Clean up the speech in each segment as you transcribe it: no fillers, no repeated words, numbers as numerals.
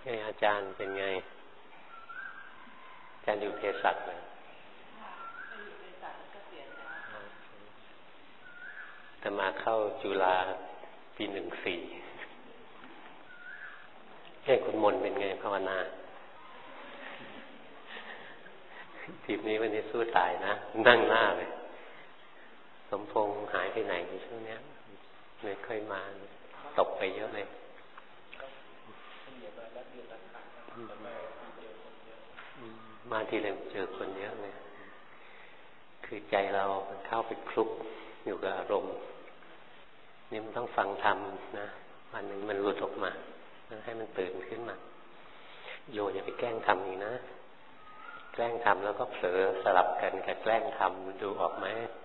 อาจารย์เป็นไงอาจารย์อยู่เภสัชเลยแต่มาเข้าจุฬาปี14คุณมนเป็นไงภาวนาทีมนี้วันนี้สู้ตายนะนั่งหน้าเลยสมพงษ์หายไปไหนช่วงนี้ไม่ค่อยมาตกไปเยอะเลยมาทีไรเจอคนเยอะเลยคือใจเรามันเข้าไปคลุกอยู่กับอารมณ์นี่มันต้องฟังธรรมนะวันหนึ่งมันหลุดออกมาให้มันตื่นขึ้นมาโยอย่าไปแกล้งทำอีกนะแกล้งทำแล้วก็เผลอสลับกันกับแกล้งทำดูออกไหม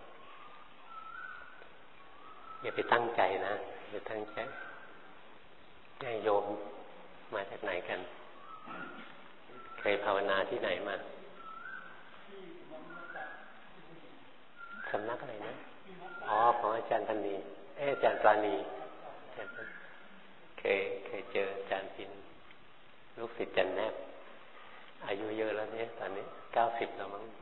อย่าไปตั้งใจนะอย่าตั้งใจโยมมาจากไหนกันเคยภาวนาที่ไหนมาสำนักอะไรนะอ๋อของอาจารย์พันนีอาจารย์ปราณีเคยเจออาจารย์พินลูกศิษย์จันแนบอายุเยอะแล้วเนี่ยตอนนี้90แล้วมั้ง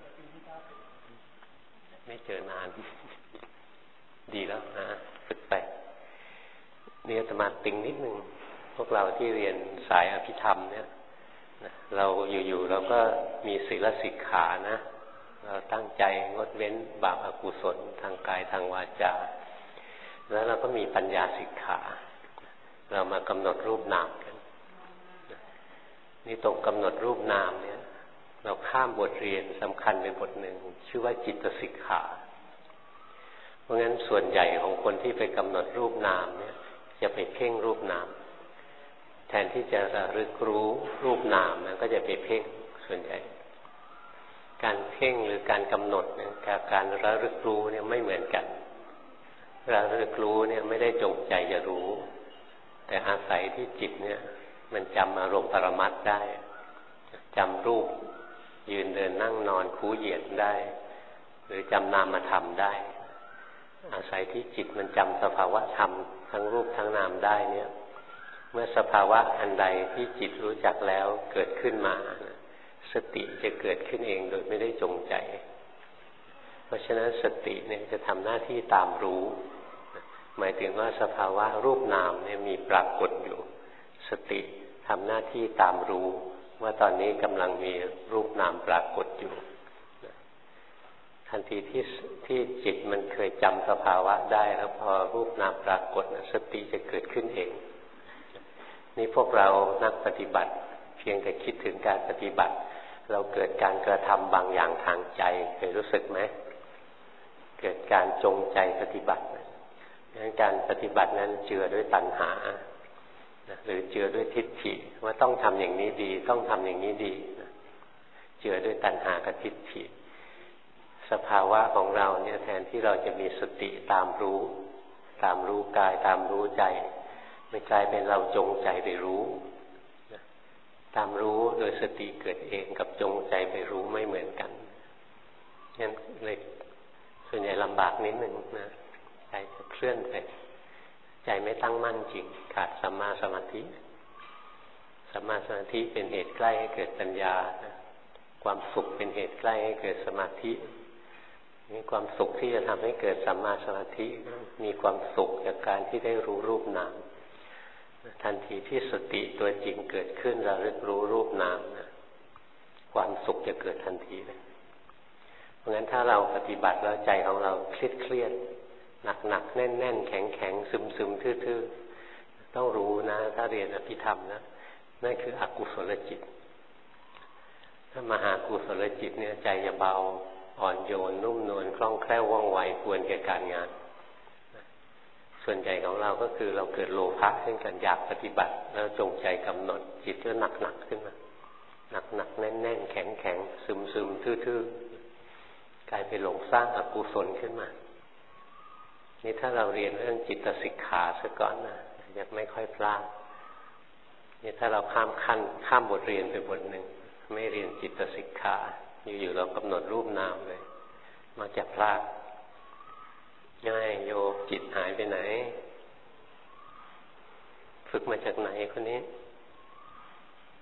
ไม่เจอนานดีแล้วนะฝึกไปนี่อาตมาติงนิดนึงพวกเราที่เรียนสายอภิธรรมเนี่ยเราอยู่ๆเราก็มีศีลสิกขานะเราตั้งใจงดเว้นบาปอกุศลทางกายทางวาจาแล้วเราก็มีปัญญาสิกขาเรามากำหนดรูปนามกันนี่ตรงกำหนดรูปนามเนี่ยเราข้ามบทเรียนสำคัญเป็นบทหนึ่งชื่อว่าจิตสิกขาเพราะงั้นส่วนใหญ่ของคนที่ไปกำหนดรูปนามเนี่ยจะไปเพ่งรูปนามแทนที่จะระลึกรู้รูปนามมันก็จะไปเพ่งส่วนใหญ่การเพ่งหรือการกำหนดเนี่ยกับการระลึกรู้เนี่ยไม่เหมือนกันระลึกรู้เนี่ยไม่ได้จงใจจะรู้แต่อาศัยที่จิตเนี่ยมันจำอารมณ์ปรมัตถ์ได้จำรูปยืนเดินนั่งนอนคู่เหยียดได้หรือจำนามธรรมได้อาศัยที่จิตมันจำสภาวะธรรมทั้งรูปทั้งนามได้เนี่ยเมื่อสภาวะอันใดที่จิตรู้จักแล้วเกิดขึ้นมาสติจะเกิดขึ้นเองโดยไม่ได้จงใจเพราะฉะนั้นสติเนี่ยจะทำหน้าที่ตามรู้หมายถึงว่าสภาวะรูปนามเนี่ยมีปรากฏอยู่สติทำหน้าที่ตามรู้ว่าตอนนี้กำลังมีรูปนามปรากฏอยู่ทันทีที่จิตมันเคยจำสภาวะได้แล้วพอรูปนามปรากฏสติจะเกิดขึ้นเองนี่พวกเรานักปฏิบัติเพียงแต่คิดถึงการปฏิบัติเราเกิดการกระทำบางอย่างทางใจเคยรู้สึกไหมเกิดการจงใจปฏิบัติงั้นการปฏิบัตินั้นเจือด้วยตัณหาหรือเจือด้วยทิฏฐิว่าต้องทำอย่างนี้ดีต้องทำอย่างนี้ดีเจือด้วยตัณหากับทิฏฐิสภาวะของเราเนี่ยแทนที่เราจะมีสติตามรู้กายตามรู้ใจมันกลายเป็นเราจงใจไปรู้ตามรู้โดยสติเกิดเองกับจงใจไปรู้ไม่เหมือนกันงั้นเลยส่วนใหญ่ลำบากนิดนึงนะใจจะเคลื่อนไปใจไม่ตั้งมั่นจริงขาดสัมมาสมาธิสัมมาสมาธิเป็นเหตุใกล้ให้เกิดปัญญาความสุขเป็นเหตุใกล้ให้เกิดสมาธิมีความสุขที่จะทำให้เกิดสัมมาสมาธิมีความสุขจากการที่ได้รู้รูปนามทันทีที่สติตัวจริงเกิดขึ้นเราเรียกรู้รูปนามนะความสุขจะเกิดทันทีเลยเพราะงั้นถ้าเราปฏิบัติแล้วใจของเราเครียดหนักแน่นแข็งซึมทื่อๆต้องรู้นะถ้าเรียนอภิธรรมนะนั่นคืออกุศลจิตถ้ามหากุศลจิตเนี่ยใจจะเบาอ่อนโยนนุ่มนวลคล่องแคล่วว่องไวควรแก่การงานส่วนใหญ่ของเราก็คือเราเกิดโลภะขึ้นกันอยากปฏิบัติแล้วจงใจกำหนดจิตก็หนักขึ้นมาหนักแน่นแข็งซึมทื่อๆกลายไปหลงสร้างอกุศลขึ้นมานี่ถ้าเราเรียนเรื่องจิตสิกขาซะก่อนนะจะไม่ค่อยพลาดนี่ถ้าเราข้ามบทเรียนไปบทหนึ่งไม่เรียนจิตสิกขาอยู่ๆเรากำหนดรูปนามเลยมักจะพลาดง่ายโยจิตหายไปไหนฝึกมาจากไหนคนนี้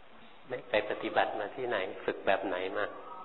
ไม่ไปปฏิบัติมาที่ไหนฝึกแบบไหนมา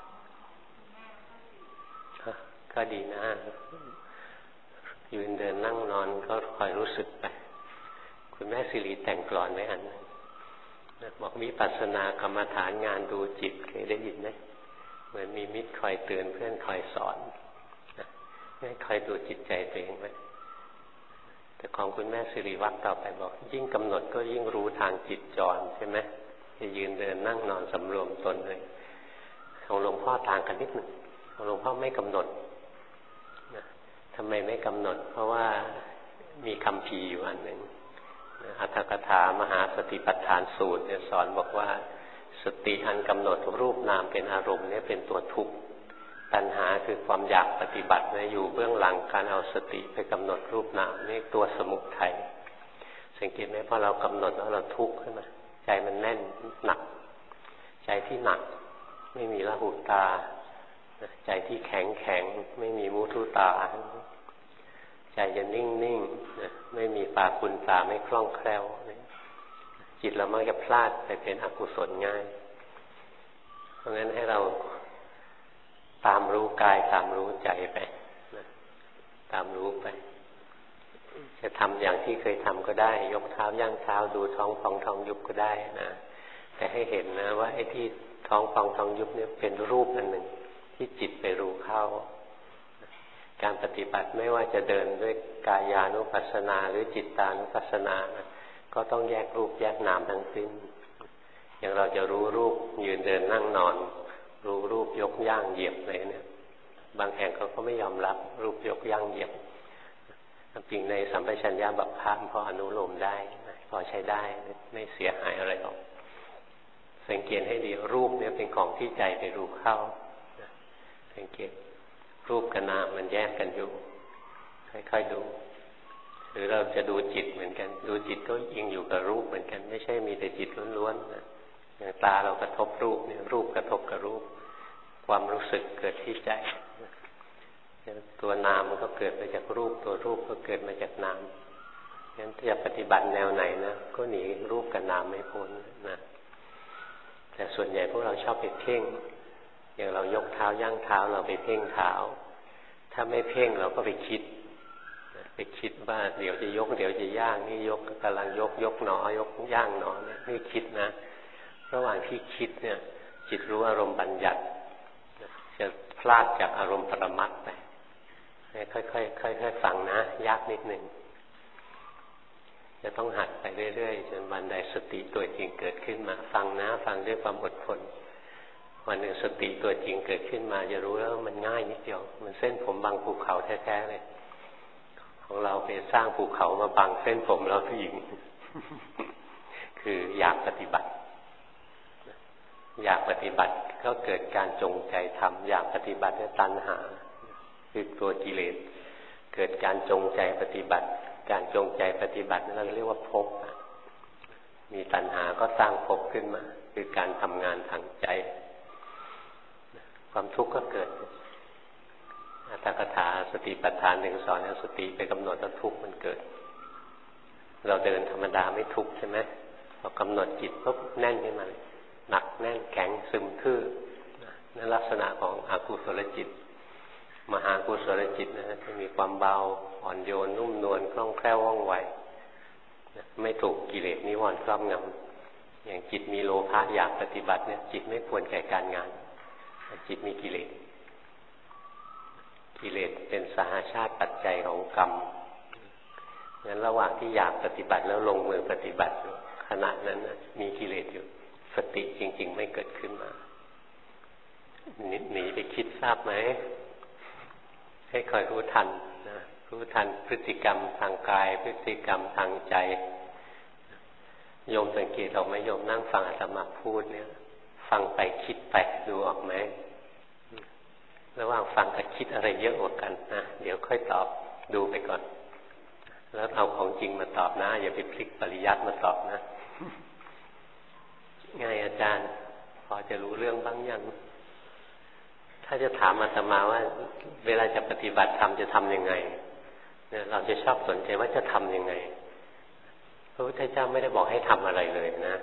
ก็ดีนะยืนเดินนั่งนอนก็คอยรู้สึกไปคุณแม่สิริแต่งกลอนไว้อันนึงบอกวิปัสสนากรรมฐานงานดูจิตเคยได้ยินไหมเหมือนมีมิตรคอยเตือนเพื่อนคอยสอนให้คอยดูจิตใจตัวเองไว้แต่ของคุณแม่สิริวัฒน์ต่อไปบอกยิ่งกำหนดก็ยิ่งรู้ทางจิตจรใช่ไหมจะยืนเดินนั่งนอนสำรวมตนเลยของหลวงพ่อต่างกันนิดหนึ่งของหลวงพ่อไม่กำหนดทำไมไม่กำหนดเพราะว่ามีคำพีอยู่อันหนึ่งอัตถกถามหาสติปัฏฐานสูตรเนี่ยสอนบอกว่าสติอันกำหนดรูปนามเป็นอารมณ์เนี่ยเป็นตัวทุกข์ตัณหาคือความอยากปฏิบัติเนี่ยอยู่เบื้องหลังการเอาสติไปกำหนดรูปนามนี่ตัวสมุทัยสังเกตไหมพอเรากำหนดแล้วเราทุกข์ขึ้นมาใจมันแน่นหนักใจที่หนักไม่มีละหุตาใจที่แข็งแข็งไม่มีมุทุตาใจจะนิ่งนิ่งไม่มีปาคุณตาไม่คล่องแคล่วจิตเรามักจะพลาดไปเป็นอกุศลง่ายเพราะงั้นให้เราตามรู้กายตามรู้ใจไปตามรู้ไปจะทำอย่างที่เคยทำก็ได้ยกเท้าย่างเท้าดูท้องพองท้องยุบก็ได้นะแต่ให้เห็นนะว่าไอ้ที่ท้องพองท้องยุบเนี่ยเป็นรูปอันหนึ่งที่จิตไปรู้เข้าการปฏิบัติไม่ว่าจะเดินด้วยกายานุปัสสนาหรือจิตตานุปัสสนานะก็ต้องแยกรูปแยกนามทั้งสิ้นอย่างเราจะรู้รูปยืนเดินนั่งนอนรู้รูปยกย่างเหยียบอะไรเนี่ยบางแห่งเขาก็ไม่ยอมรับรูปยกย่างเหยียบจริงในสัมปชัญญะบัพพะพออนุโลมได้พอใช้ได้ไม่เสียหายอะไรหรอกสังเกตให้ดีรูปเนี่ยเป็นของที่ใจไปรู้เข้าสังเกตรูปกับนามมันแยกกันอยู่ค่อยๆดูหรือเราจะดูจิตเหมือนกันดูจิตก็อิงอยู่กับรูปเหมือนกันไม่ใช่มีแต่จิตล้วนๆนะอย่างตาเรากระทบรูปเนี่ยรูปกระทบกับรูปความรู้สึกเกิดที่ใจตัวนามมันก็เกิดมาจากรูปตัวรูปก็เกิดมาจากนามงั้นถ้าจะปฏิบัติแนวไหนนะก็หนีรูปกับนามไม่พ้นนะแต่ส่วนใหญ่พวกเราชอบไปเพ่งอย่างเรายกเท้าย่างเท้าเราไปเพ่งเท้าถ้าไม่เพ่งเราก็ไปคิดว่าเดี๋ยวจะยกเดี๋ยวจะย่างนี่ยกกำลังยกหนอยกย่างหนอเนี่ยนี่คิดนะระหว่างที่คิดเนี่ยจิตรู้อารมณ์บัญญัติจะพลาดจากอารมณ์ปรมัตถ์ไปค่อยๆฟังนะยากนิดหนึ่งจะต้องหัดไปเรื่อยๆจนวันใดสติตัวจริงเกิดขึ้นมาฟังนะฟังด้วยความอดทนวันหนึ่งสติตัวจริงเกิดขึ้นมาจะรู้แล้วมันง่ายนิดเดียวมันเส้นผมบังภูเขาแท้ๆเลยของเราไปสร้างภูเขามาบังเส้นผมเราผู้หญิง คืออยากปฏิบัติอยากปฏิบัติก็เกิดการจงใจทำอยากปฏิบัติด้วยตัณหาคือตัวกิเลสเกิดการจงใจปฏิบัติการจงใจปฏิบัตินั่นเราเรียกว่าภพมีตัณหาก็สร้างภพขึ้นมาคือการทำงานทางใจความทุกข์ก็เกิดอัตถกถาสติปัฏฐานหนึ่งสอนเอาสติไปกำหนดแล้วทุกข์มันเกิดเราเดินธรรมดาไม่ทุกข์ใช่ไหมพอกำหนดจิตปุ๊บแน่นขึ้นมาเลยหนักแน่นแข็งซึมทื่อนั่นลักษณะของอกุศลจิตมหากุศลจิตนะจะมีความเบาอ่อนโยนนุ่มนวลคล่องแคล่วว่องไวไม่ถูกกิเลสนิวรณ์ครอบงำอย่างจิตมีโลภะอยากปฏิบัติเนี่ยจิตไม่ควรแก่การงานจิตมีกิเลสเป็นสหชาติปัจจัยของกรรมงั้นระหว่างที่อยากปฏิบัติแล้วลงมือปฏิบัติขณะนั้นมีกิเลสอยู่สติจริงๆไม่เกิดขึ้นมาหนีไปคิดทราบไหมให้คอยรู้ทันนะรู้ทันพฤติกรรมทางกายพฤติกรรมทางใจโยมสังเกตออกไหมโยมนั่งฟังอาตมาพูดเนี่ยฟังไปคิดไปดูออกไหมระหว่างฟังกับคิดอะไรเยอะกว่ากันนะเดี๋ยวค่อยตอบดูไปก่อนแล้วเอาของจริงมาตอบนะอย่าไปพลิกปริยัติมาตอบนะไงอาจารย์พอจะรู้เรื่องบ้างยังถ้าจะถามอาตมาว่าเวลาจะปฏิบัติธรรมจะทำยังไงเนี่ยเราจะชอบสนใจว่าจะทำยังไงพระพุทธเจ้าไม่ได้บอกให้ทำอะไรเลยนะท่านบอก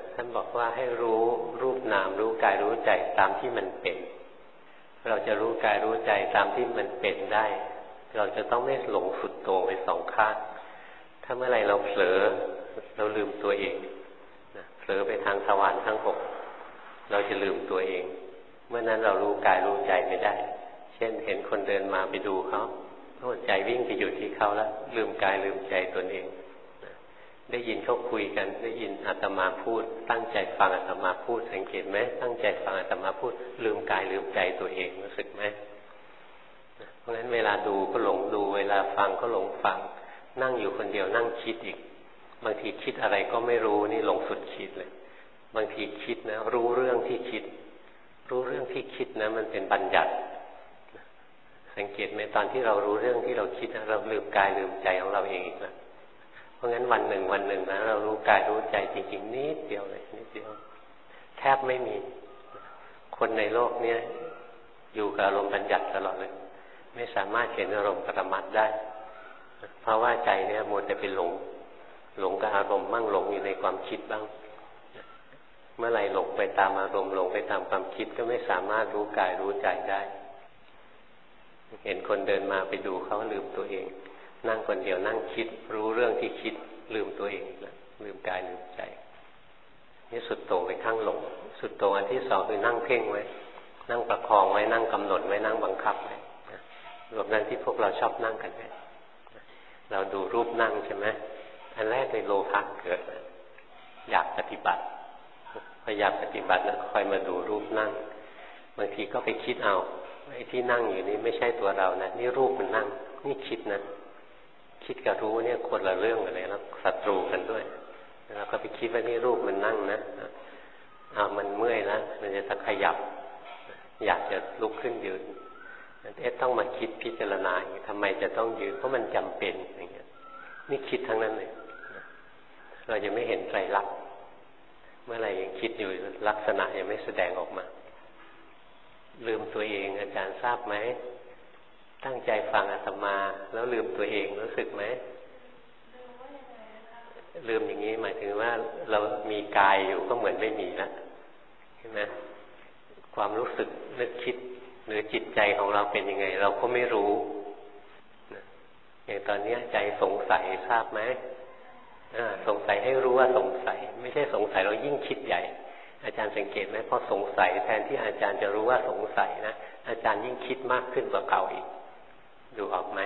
ว่าให้รู้รูปนามรู้กายรู้ใจตามที่มันเป็นเราจะรู้กายรู้ใจตามที่มันเป็นได้เราจะต้องไม่หลงสุดโต่งไปสองข้างถ้าเมื่อไรเราเผลอเราลืมตัวเองเผลอไปทางทวารทั้งหกเราจะลืมตัวเองเมื่อนั้นเรารู้กายรู้ใจไม่ได้เช่นเห็นคนเดินมาไปดูเขาใจวิ่งไปอยู่ที่เขาแล้วลืมกายลืมใจตนเองได้ยินเขาคุยกันได้ยินอาตมาพูดตั้งใจฟังอาตมาพูดสังเกตไหมตั้งใจฟังอาตมาพูดลืมกายลืมใจตัวเองรู้สึกไหมเพราะฉะนั้นเวลาดูก็หลงดูเวลาฟังก็หลงฟังนั่งอยู่คนเดียวนั่งคิดอีกบางทีคิดอะไรก็ไม่รู้นี่หลงสุดคิดเลยบางทีคิดนะรู้เรื่องที่คิดรู้เรื่องที่คิดนะมันเป็นบัญญัติสังเกตไหมตอนที่เรารู้เรื่องที่เราคิดนะเราลืมกายลืมใจของเราเองอีกแล้วเพราะงั้นวันหนึ่งนะเรารู้กายรู้ใจจริงๆนิดเดียวเลยนิดเดียวแทบไม่มีคนในโลกนี้อยู่กับอารมณ์บัญญัติตลอดเลยไม่สามารถเห็นอารมณ์ปรมัตถ์ได้เพราะว่าใจเนี่ยมัวแต่ไปหลงกับอารมณ์มั่งหลงอยู่ในความคิดบ้างเมื่อไรหลงไปตามอารมณ์หลงไปตามความคิดก็ไม่สามารถรู้กายรู้ใจได้เห็นคนเดินมาไปดูเขาลืมตัวเองนั่งคนเดียวนั่งคิดรู้เรื่องที่คิดลืมตัวเองแล้วลืมกายลืมใจนี่สุดโต่งไปข้างหลงสุดโต่งอันที่สองคือนั่งเพ่งไว้นั่งประคองไว้นั่งกำหนดไว้นั่งบังคับไว้รวมนั้นที่พวกเราชอบนั่งกันไว้เราดูรูปนั่งใช่ไหมอันแรกในโลภะเกิดอยากปฏิบัติพยายามปฏิบัติแล้วคอยมาดูรูปนั่งบางทีก็ไปคิดเอาไอ้ที่นั่งอยู่นี่ไม่ใช่ตัวเรานะนี่รูปมันนั่งนี่คิดนะคิดกับรู้เนี่ยคนละเรื่องกันเลยแล้วศัตรูกันด้วยแล้วก็ไปคิดว่านี่รูปมันนั่งนะมันเมื่อยแล้วมันจะขยับอยากจะลุกขึ้นยืนต้องมาคิดพิจารณาทำไมจะต้องยืนเพราะมันจำเป็นอย่างเงี้ยนี่คิดทั้งนั้นเลยเราจะไม่เห็นไตรลักษณ์เมื่อไหร่ยังคิดอยู่ลักษณะยังไม่แสดงออกมาลืมตัวเองอาจารย์ทราบไหมตั้งใจฟังอาตมาแล้วลืมตัวเองรู้สึกไหมลืมอย่างนี้หมายถึงว่าเรามีกายอยู่ก็เหมือนไม่มีแล้วใช่ไหมความรู้สึกนึกคิดหรือจิตใจของเราเป็นยังไงเราก็ไม่รู้อย่างตอนนี้ใจสงสัยทราบไหมสงสัยให้รู้ว่าสงสัยไม่ใช่สงสัยเรายิ่งคิดใหญ่อาจารย์สังเกตไหมพอสงสัยแทนที่อาจารย์จะรู้ว่าสงสัยนะอาจารย์ยิ่งคิดมากขึ้นกว่าเก่าอีกดูออกไหม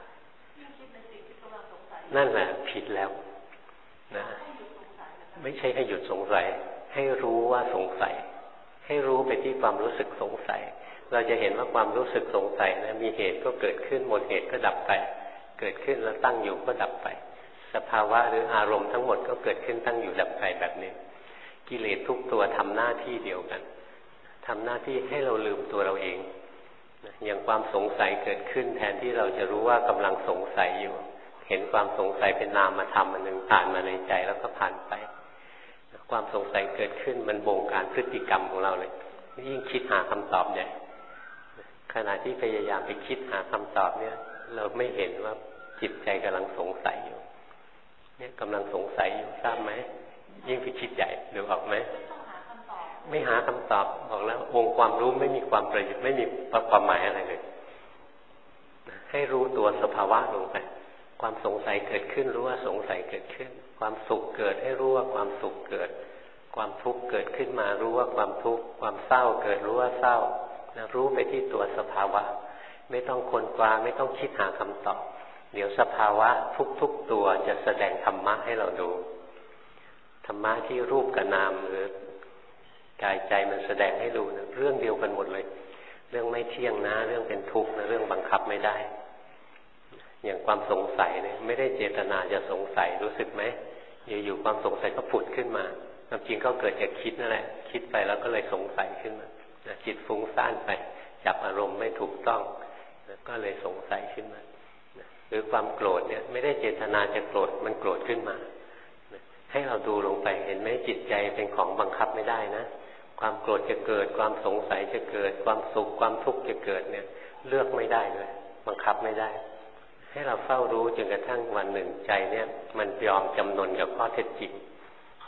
นั่นแหละผิดแล้วนะไม่ใช่ให้หยุดสงสัยให้รู้ว่าสงสัยให้รู้ไปที่ความรู้สึกสงสัยเราจะเห็นว่าความรู้สึกสงสัยนะมีเหตุก็เกิดขึ้นหมดเหตุก็ดับไปเกิดขึ้นแล้วตั้งอยู่ก็ดับไปสภาวะหรืออารมณ์ทั้งหมดก็เกิดขึ้นตั้งอยู่ดับไปแบบนี้กิเลสทุกตัวทำหน้าที่เดียวกันทำหน้าที่ให้เราลืมตัวเราเองอย่างความสงสัยเกิดขึ้นแทนที่เราจะรู้ว่ากำลังสงสัยอยู่เห็นความสงสัยเป็นนามธรรมอันหนึ่งผ่านมาในใจแล้วก็ผ่านไปความสงสัยเกิดขึ้นมันบงการพฤติกรรมของเราเลยยิ่งคิดหาคำตอบใหญ่ขณะที่พยายามไปคิดหาคำตอบเนี่ยเราไม่เห็นว่าจิตใจกำลังสงสัยอยู่เนี่ยกำลังสงสัยอยู่ทราบไหมยิ่งไปคิดใหญ่ดูออกไหมไม่หาคำตอบบอกแล้วองค์ความรู้ไม่มีความประโยชน์ไม่มีความหมายอะไรเลยให้รู้ตัวสภาวะลงไปความสงสัยเกิดขึ้นรู้ว่าสงสัยเกิดขึ้นความสุขเกิดให้รู้ว่าความสุขเกิดความทุกข์เกิดขึ้นมารู้ว่าความทุกข์ความเศร้าเกิดรู้ว่าเศร้ารู้ไปที่ตัวสภาวะไม่ต้องค้นคว้าไม่ต้องคิดหาคำตอบเดี๋ยวสภาวะทุกตัวจะแสดงธรรมะให้เราดูธรรมะที่รูปกับนามหรือกายใจมันแสดงให้ดูนะเรื่องเดียวกันหมดเลยเรื่องไม่เที่ยงนะเรื่องเป็นทุกข์นะเรื่องบังคับไม่ได้อย่างความสงสัยเนี่ยไม่ได้เจตนาจะสงสัยรู้สึกไหมอยู่ๆความสงสัยก็ผุดขึ้นมาความจริงก็เกิดจากคิดนั่นแหละคิดไปแล้วก็เลยสงสัยขึ้นมาจิตฟุ้งซ่านไปจับอารมณ์ไม่ถูกต้องก็เลยสงสัยขึ้นมาหรือความโกรธเนี่ยไม่ได้เจตนาจะโกรธมันโกรธขึ้นมาให้เราดูลงไปเห็นไหมจิตใจเป็นของบังคับไม่ได้นะความโกรธจะเกิดความสงสัยจะเกิดความสุขความทุกข์จะเกิดเนี่ยเลือกไม่ได้เลยบังคับไม่ได้ให้เราเฝ้ารู้จนกระทั่งวันหนึ่งใจเนี่ยมันยอมจำนนกับข้อเท็จจริง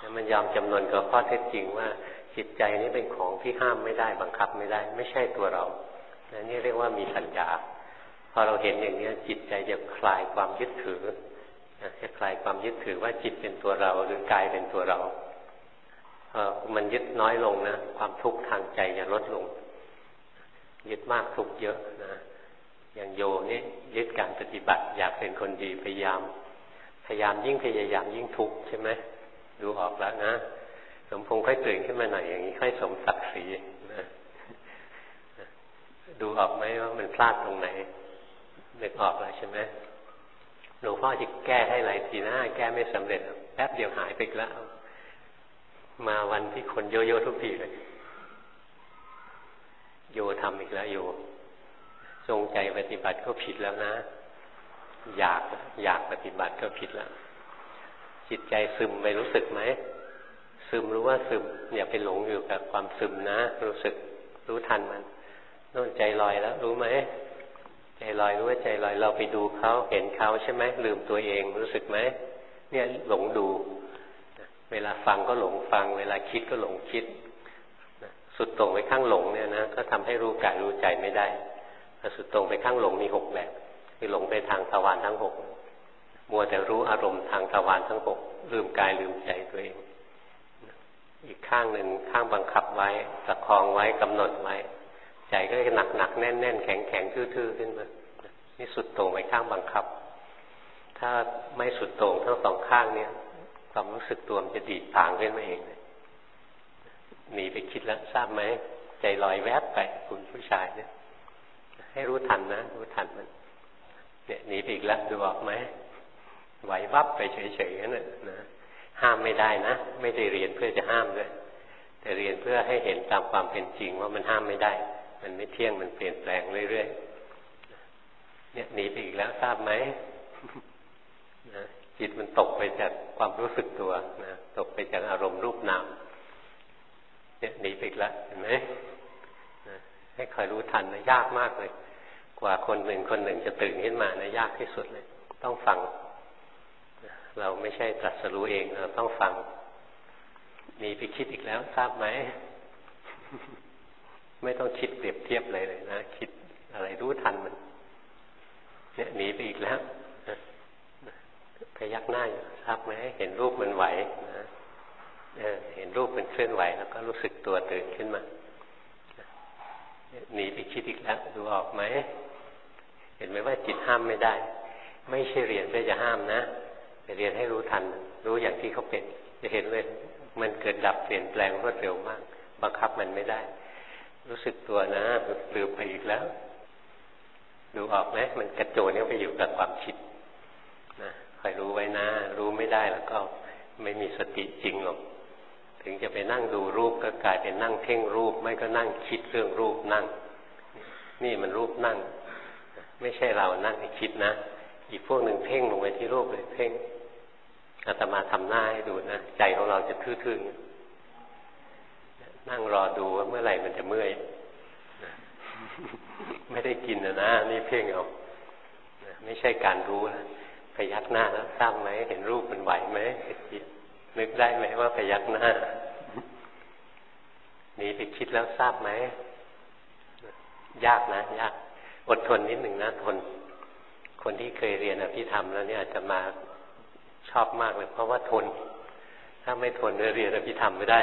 มันยอมจำนนกับข้อเท็จจริงว่าจิตใจนี้เป็นของที่ห้ามไม่ได้บังคับไม่ได้ไม่ใช่ตัวเรานี่เรียกว่ามีสัญญาพอเราเห็นอย่างนี้จิตใจจะคลายความยึดถือจะคลายความยึดถือว่าจิตเป็นตัวเราหรือกายเป็นตัวเรามันยึดน้อยลงนะความทุกข์ทางใจจะลดลงยึดมากทุกข์เยอะนะอย่างโยนี่ยึดการปฏิบัติอยากเป็นคนดีพยายามยิ่งพยายามยิ่งทุกข์ใช่ไหมดูออกแล้วนะสมพงษ์ค่อยตื่นขึ้นมาหน่อยอย่างนี้ค่อยสมศักดิ์ศรีนะดูออกไหมว่ามันพลาดตรงไหนนึกออกแล้วใช่ไหมหลวงพ่อจะแก้ให้หลายทีนะแก้ไม่สำเร็จแป๊บเดียวหายไปแล้วมาวันที่คนโยโย่ทุกทีเลยโยทำอีกแล้วโยจงใจปฏิบัติก็ผิดแล้วนะอยากปฏิบัติก็ผิดแล้วจิตใจซึมไปรู้สึกไหมซึมรู้ว่าซึมอย่าไปหลงอยู่กับความซึมนะรู้สึกรู้ทันมันโน่นใจลอยแล้วรู้ไหมใจลอยรู้ว่าใจลอยเราไปดูเขาเห็นเขาใช่ไหมลืมตัวเองรู้สึกไหมเนี่ยหลงดูเวลาฟังก็หลงฟังเวลาคิดก็หลงคิดสุดตรงไปข้างหลงเนี่ยนะก็ทำให้รู้กายรู้ใจไม่ได้สุดตรงไปข้างหลงมี6แบบคือหลงไปทางทวารทั้ง6มัวแต่รู้อารมณ์ทางทวารทั้ง6ลืมกายลืมใจตัวเองอีกข้างหนึ่งข้างบังคับไว้ประคองไว้กำหนดไว้ใจก็จะหนักแน่นแข็งทื่อๆขึ้นมานี่สุดตรงไปข้างบังคับถ้าไม่สุดตรงทั้งสองข้างเนี่ยความรู้สึกตัวมันจะดีดทางขึ้นมาเองหนีไปคิดแล้วทราบไหมใจลอยแวบไปคุณผู้ชายเนี่ยให้รู้ทันนะรู้ทันมันเนี่ยหนีไปอีกแล้วดูออกไหมไหววับไปเฉยๆนั่นนะห้ามไม่ได้นะไม่ได้เรียนเพื่อจะห้ามด้วยแต่เรียนเพื่อให้เห็นตามความเป็นจริงว่ามันห้ามไม่ได้มันไม่เที่ยงมันเปลี่ยนแปลงเรื่อยๆเนี่ยหนีไปอีกแล้วทราบไหมนะจิตมันตกไปจากความรู้สึกตัวนะตกไปจากอารมณ์รูปนามเนี่ยหนีไปอีกแล้วเห็นไหมนะให้คอยรู้ทันนะยากมากเลยกว่าคนหนึ่งจะตื่นขึ้นมานะยากที่สุดเลยต้องฟังเราไม่ใช่ตรัสรู้เองเราต้องฟังหนีไปคิดอีกแล้วทราบไหม ไม่ต้องคิดเปรียบเทียบเลยนะคิดอะไรรู้ทันมันเนี่ยหนีไปอีกแล้วพยักหน้าอยู่ทราบไหมเห็นรูปมันไหวนะเห็นรูปมันเคลื่อนไหวแล้วก็รู้สึกตัวตื่นขึ้นมาหนีไปคิดอีกแล้วดูออกไหมเห็นไหมว่าจิตห้ามไม่ได้ไม่ใช่เรียนเพื่อจะห้ามนะแต่เรียนให้รู้ทันรู้อย่างที่เขาเป็นจะเห็นเลยมันเกิดดับเปลี่ยนแปลงรวดเร็วมากบังคับมันไม่ได้รู้สึกตัวนะลืมไปอีกแล้วดูออกไหมมันกระโจนเข้าไปอยู่กับความคิดนะคอยรู้ไว้นะรู้ไม่ได้แล้วก็ไม่มีสติจริงหรอกถึงจะไปนั่งดูรูปก็กลายเป็นนั่งเพ่งรูปไม่ก็นั่งคิดเรื่องรูปนั่งนี่มันรูปนั่งไม่ใช่เรานั่งให้คิดนะอีกพวกหนึ่งเพ่งลงไปที่รูปเลยเพ่งอาตมาทำหน้าให้ดูนะใจของเราจะทื่อๆนั่งรอดูว่าเมื่อไหร่มันจะเมื่อยไม่ได้กินนะนี่เพ่งเอาไม่ใช่การรู้นะพยักหน้าแล้วทราบไหมเห็นรูปมันไหวไหมนึกได้ไหมว่าพยักหน้านี่ไปคิดแล้วทราบไหมยากนะยากอดทนนิดหนึ่งนะทนคนที่เคยเรียนอภิธรรมแล้วเนี่ยอาจจะมาชอบมากเลยเพราะว่าทนถ้าไม่ทนเรียนอภิธรรมไม่ได้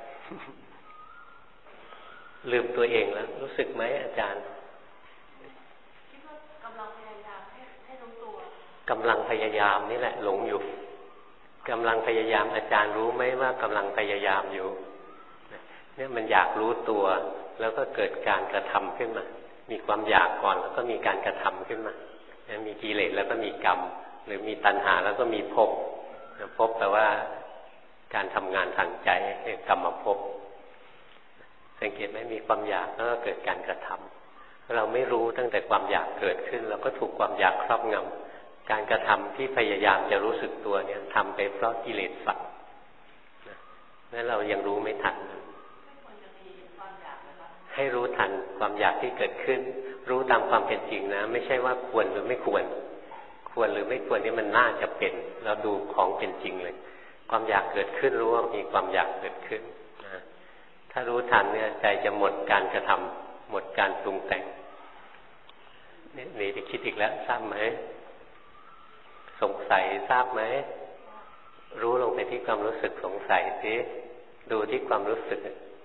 ลืมตัวเองแล้วรู้สึกไหมอาจารย์คิดว่ากำลังพยายามให้รู้ตัวกำลังพยายามนี่แหละหลงอยู่กำลังพยายามอาจารย์รู้ไหมว่ากำลังพยายามอยู่เนี่ยมันอยากรู้ตัวแล้วก็เกิดการกระทำขึ้นมามีความอยากก่อนแล้วก็มีการกระทำขึ้นมามีกิเลสแล้วก็มีกรรมหรือมีตัณหาแล้วก็มีภพภพแปลว่าการทำงานทางใจเรียกกรรมภพสังเกตไหมมีความอยากแล้วก็เกิดการกระทำเราไม่รู้ตั้งแต่ความอยากเกิดขึ้นเราก็ถูกความอยากครอบงำการกระทำที่พยายามจะรู้สึกตัวเนี่ยทำไปเพราะกิเลสฝังนั่นเรายังรู้ไม่ทันให้รู้ทันความอยากที่เกิดขึ้นรู้ตามความเป็นจริงนะไม่ใช่ว่าควรหรือไม่ควรควรหรือไม่ควรนี่มันน่าจะเป็นเราดูของเป็นจริงเลยความอยากเกิดขึ้นรู้ว่ามีความอยากเกิดขึ้นนะถ้ารู้ทันเนี่ยใจจะหมดการกระทำหมดการปรุงแต่งนี่หนีไปคิดอีกแล้วทราบไหมสงสัยทราบไหมรู้ลงไปที่ความรู้สึกสงสัยสิดูที่ความรู้สึก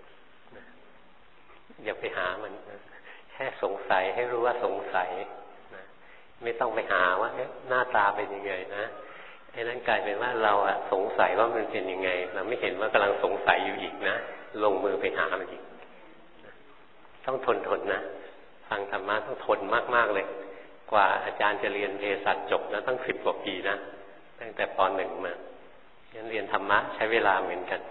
อย่าไปหามันแค่สงสัยให้รู้ว่าสงสัยนะไม่ต้องไปหาว่าหน้าตาเป็นยังไงนะไอ้นั้นกลายเป็นว่าเราอะสงสัยว่ามันเป็นยังไงเราไม่เห็นว่ากำลังสงสัยอยู่อีกนะลงมือไปหามันอีกต้องทนนะฟังธรรมะต้องทนมากๆเลยกว่าอาจารย์จะเรียนเภสัชจบนะตั้ง10 กว่าปีนะตั้งแต่ป.1 มางั้นเรียนธรรมะใช้เวลาเหมือนกัน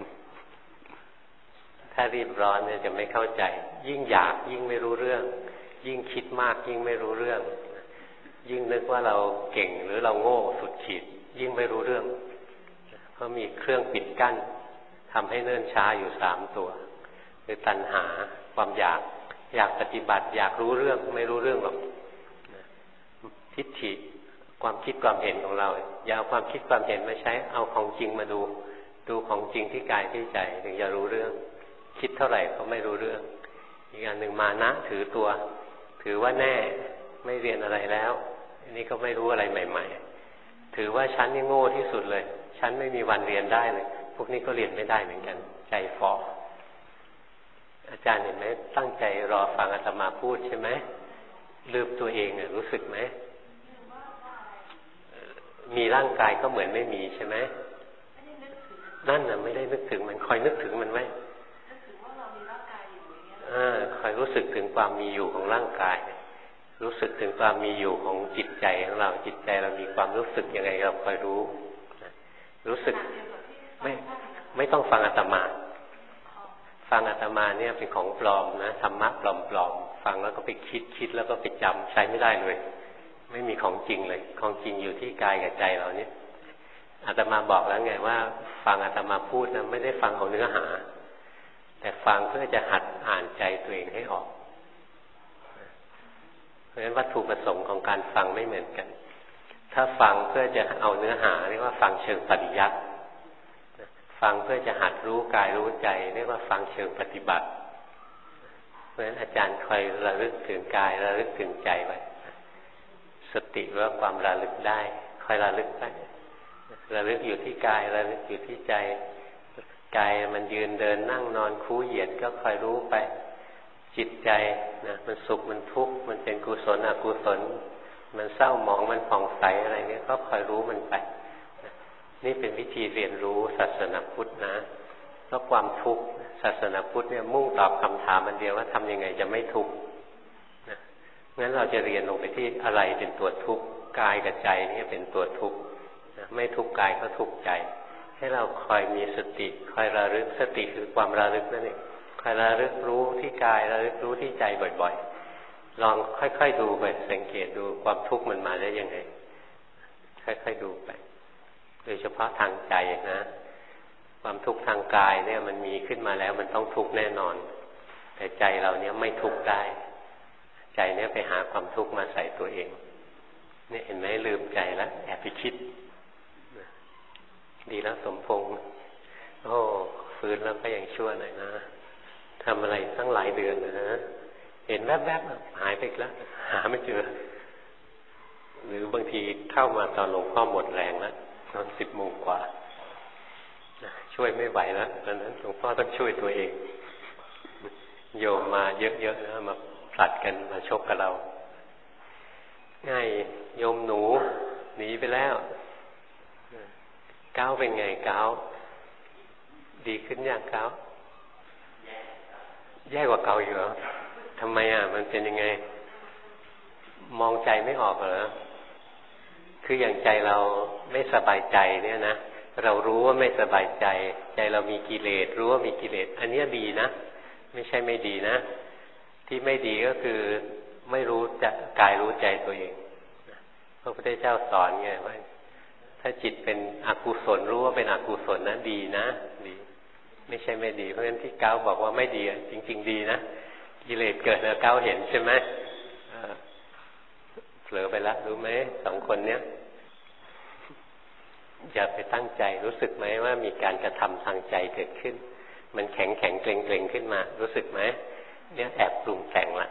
ถ้ารีบร้อนเนี่ยจะไม่เข้าใจยิ่งอยากยิ่งไม่รู้เรื่องยิ่งคิดมากยิ่งไม่รู้เรื่องยิ่งนึกว่าเราเก่งหรือเราโง่สุดขีดยิ่งไม่รู้เรื่องเพราะมีเครื่องปิดกั้นทำให้เนิ่นช้าอยู่3 ตัวคือตัณหาความอยากปฏิบัติอยากรู้เรื่องไม่รู้เรื่องหรอกทิฏฐิความคิดความเห็นของเราอย่าเอาความคิดความเห็นมาใช้เอาของจริงมาดูของจริงที่กายที่ใจถึงจะรู้เรื่องคิดเท่าไหร่ก็ไม่รู้เรื่องอีกอันหนึ่งมานะถือตัวถือว่าแน่ไม่เรียนอะไรแล้วอันนี้ก็ไม่รู้อะไรใหม่ๆถือว่าฉันนี่โง่ที่สุดเลยฉันไม่มีวันเรียนได้เลยพวกนี้ก็เรียนไม่ได้เหมือนกันใจฝ่ออาจารย์เห็นไหมตั้งใจรอฟังอาตมาพูดใช่ไหมลืมตัวเองรู้สึกไหมมีร่างกายก็เหมือนไม่มีใช่ไหมนั่นน่ะไม่ได้นึกถึงมันคอยนึกถึงมันไว้คอยรู้สึกถึงความมีอยู่ของร่างกายรู้สึกถึงความมีอยู่ของจิตใจของเราจิตใจเรามีความรู้สึกยังไงเราคอยรู้สึกไม่ต้องฟังอาตมาฟังอาตมาเนี่ยเป็นของปลอมนะธรรมะปลอมๆฟังแล้วก็ไปคิดแล้วก็ไปจำใช้ไม่ได้เลยไม่มีของจริงเลยของจริงอยู่ที่กายกับใจเราเนี่ยอาตมาบอกแล้วไงว่าฟังอาตมาพูดนะไม่ได้ฟังเอาเนื้อหาแต่ฟังเพื่อจะหัดอ่านใจตัวเองให้ออกเพราะฉะนั้นวัตถุประสงค์ของการฟังไม่เหมือนกันถ้าฟังเพื่อจะเอาเนื้อหาเรียกว่าฟังเชิงปริยัติฟังเพื่อจะหัดรู้กายรู้ใจเรียกว่าฟังเชิงปฏิบัติเพราะฉะนั้นอาจารย์คอยระลึกถึงกายระลึกถึงใจไว้สติหรือว่าความระลึกได้คอยระลึกไประลึกอยู่ที่กายระลึกอยู่ที่ใจกายมันยืนเดินนั่งนอนคู่เหยียดก็คอยรู้ไปจิตใจนะมันสุขมันทุกข์มันเป็นกุศลอกุศลมันเศร้าหมองมันผ่องใสอะไรเนี่ยก็คอยรู้มันไปนี่เป็นวิธีเรียนรู้ศาสนาพุทธนะเพราะความทุกข์ศาสนาพุทธเนี่ยมุ่งตอบคำถามอันเดียวว่าทำยังไงจะไม่ทุกข์นะงั้นเราจะเรียนลงไปที่อะไรเป็นตัวทุกข์กายกับใจนี่เป็นตัวทุกข์ไม่ทุกข์กายก็ทุกข์ใจให้เราคอยมีสติคอยระลึกสติคือความระลึกนั่นเองคอยระลึกรู้ที่กายระลึกรู้ที่ใจบ่อยๆลองค่อยๆดูไปสังเกตดูความทุกข์มันมาได้ยังไงค่อยๆดูไปโดยเฉพาะทางใจนะความทุกข์ทางกายเนี่ยมันมีขึ้นมาแล้วมันต้องทุกข์แน่นอนแต่ใจเราเนี่ยไม่ทุกข์ได้ใจเนี่ยไปหาความทุกข์มาใส่ตัวเองนี่เห็นไหมลืมใจแล้วแอบไปคิดดีแล้วสมพงษ์โอ้ฟื้นแล้วก็ยังชั่วหน่อยนะทำอะไรตั้งหลายเดือนนะเห็นแวบๆหายไปแล้วหาไม่เจอหรือบางทีเข้ามาตอนหลวงพ่อหมดแรงแล้วตอน10 โมงกว่าช่วยไม่ไหวแล้วตอนนั้นหลวงพ่อต้องช่วยตัวเองโยมมาเยอะๆนะมาผลัดกันมาชกกับเราง่ายโยมหนูหนีไปแล้วก้าวเป็นไงก้าวดีขึ้นยังก้าวแย่กว่าเก่าอยู่เหรอทำไมมันเป็นยังไงมองใจไม่ออกเหรอคืออย่างใจเราไม่สบายใจเนี่ยนะเรารู้ว่าไม่สบายใจใจเรามีกิเลสรู้ว่ามีกิเลสอันนี้ดีนะไม่ใช่ไม่ดีนะที่ไม่ดีก็คือไม่รู้จะกายรู้ใจตัวเองพระพุทธเจ้าสอนไงว่าถ้าจิตเป็นอกุศลรู้ว่าเป็นอกุศลนะดีนะดีไม่ใช่ไม่ดีเพราะฉะนั้นที่เก้าบอกว่าไม่ดีจริงๆดีนะกิเลสเกิดแล้วเก้าเห็นใช่ไหมเผลอไปแล้วรู้ไหม2 คนเนี้ยอย่าไปตั้งใจรู้สึกไหมว่ามีการกระทำทางใจเกิดขึ้นมันแข็งแข็งเกร็งเกร็งขึ้นมารู้สึกไหมเนี่ยแอบปรุงแต่งละ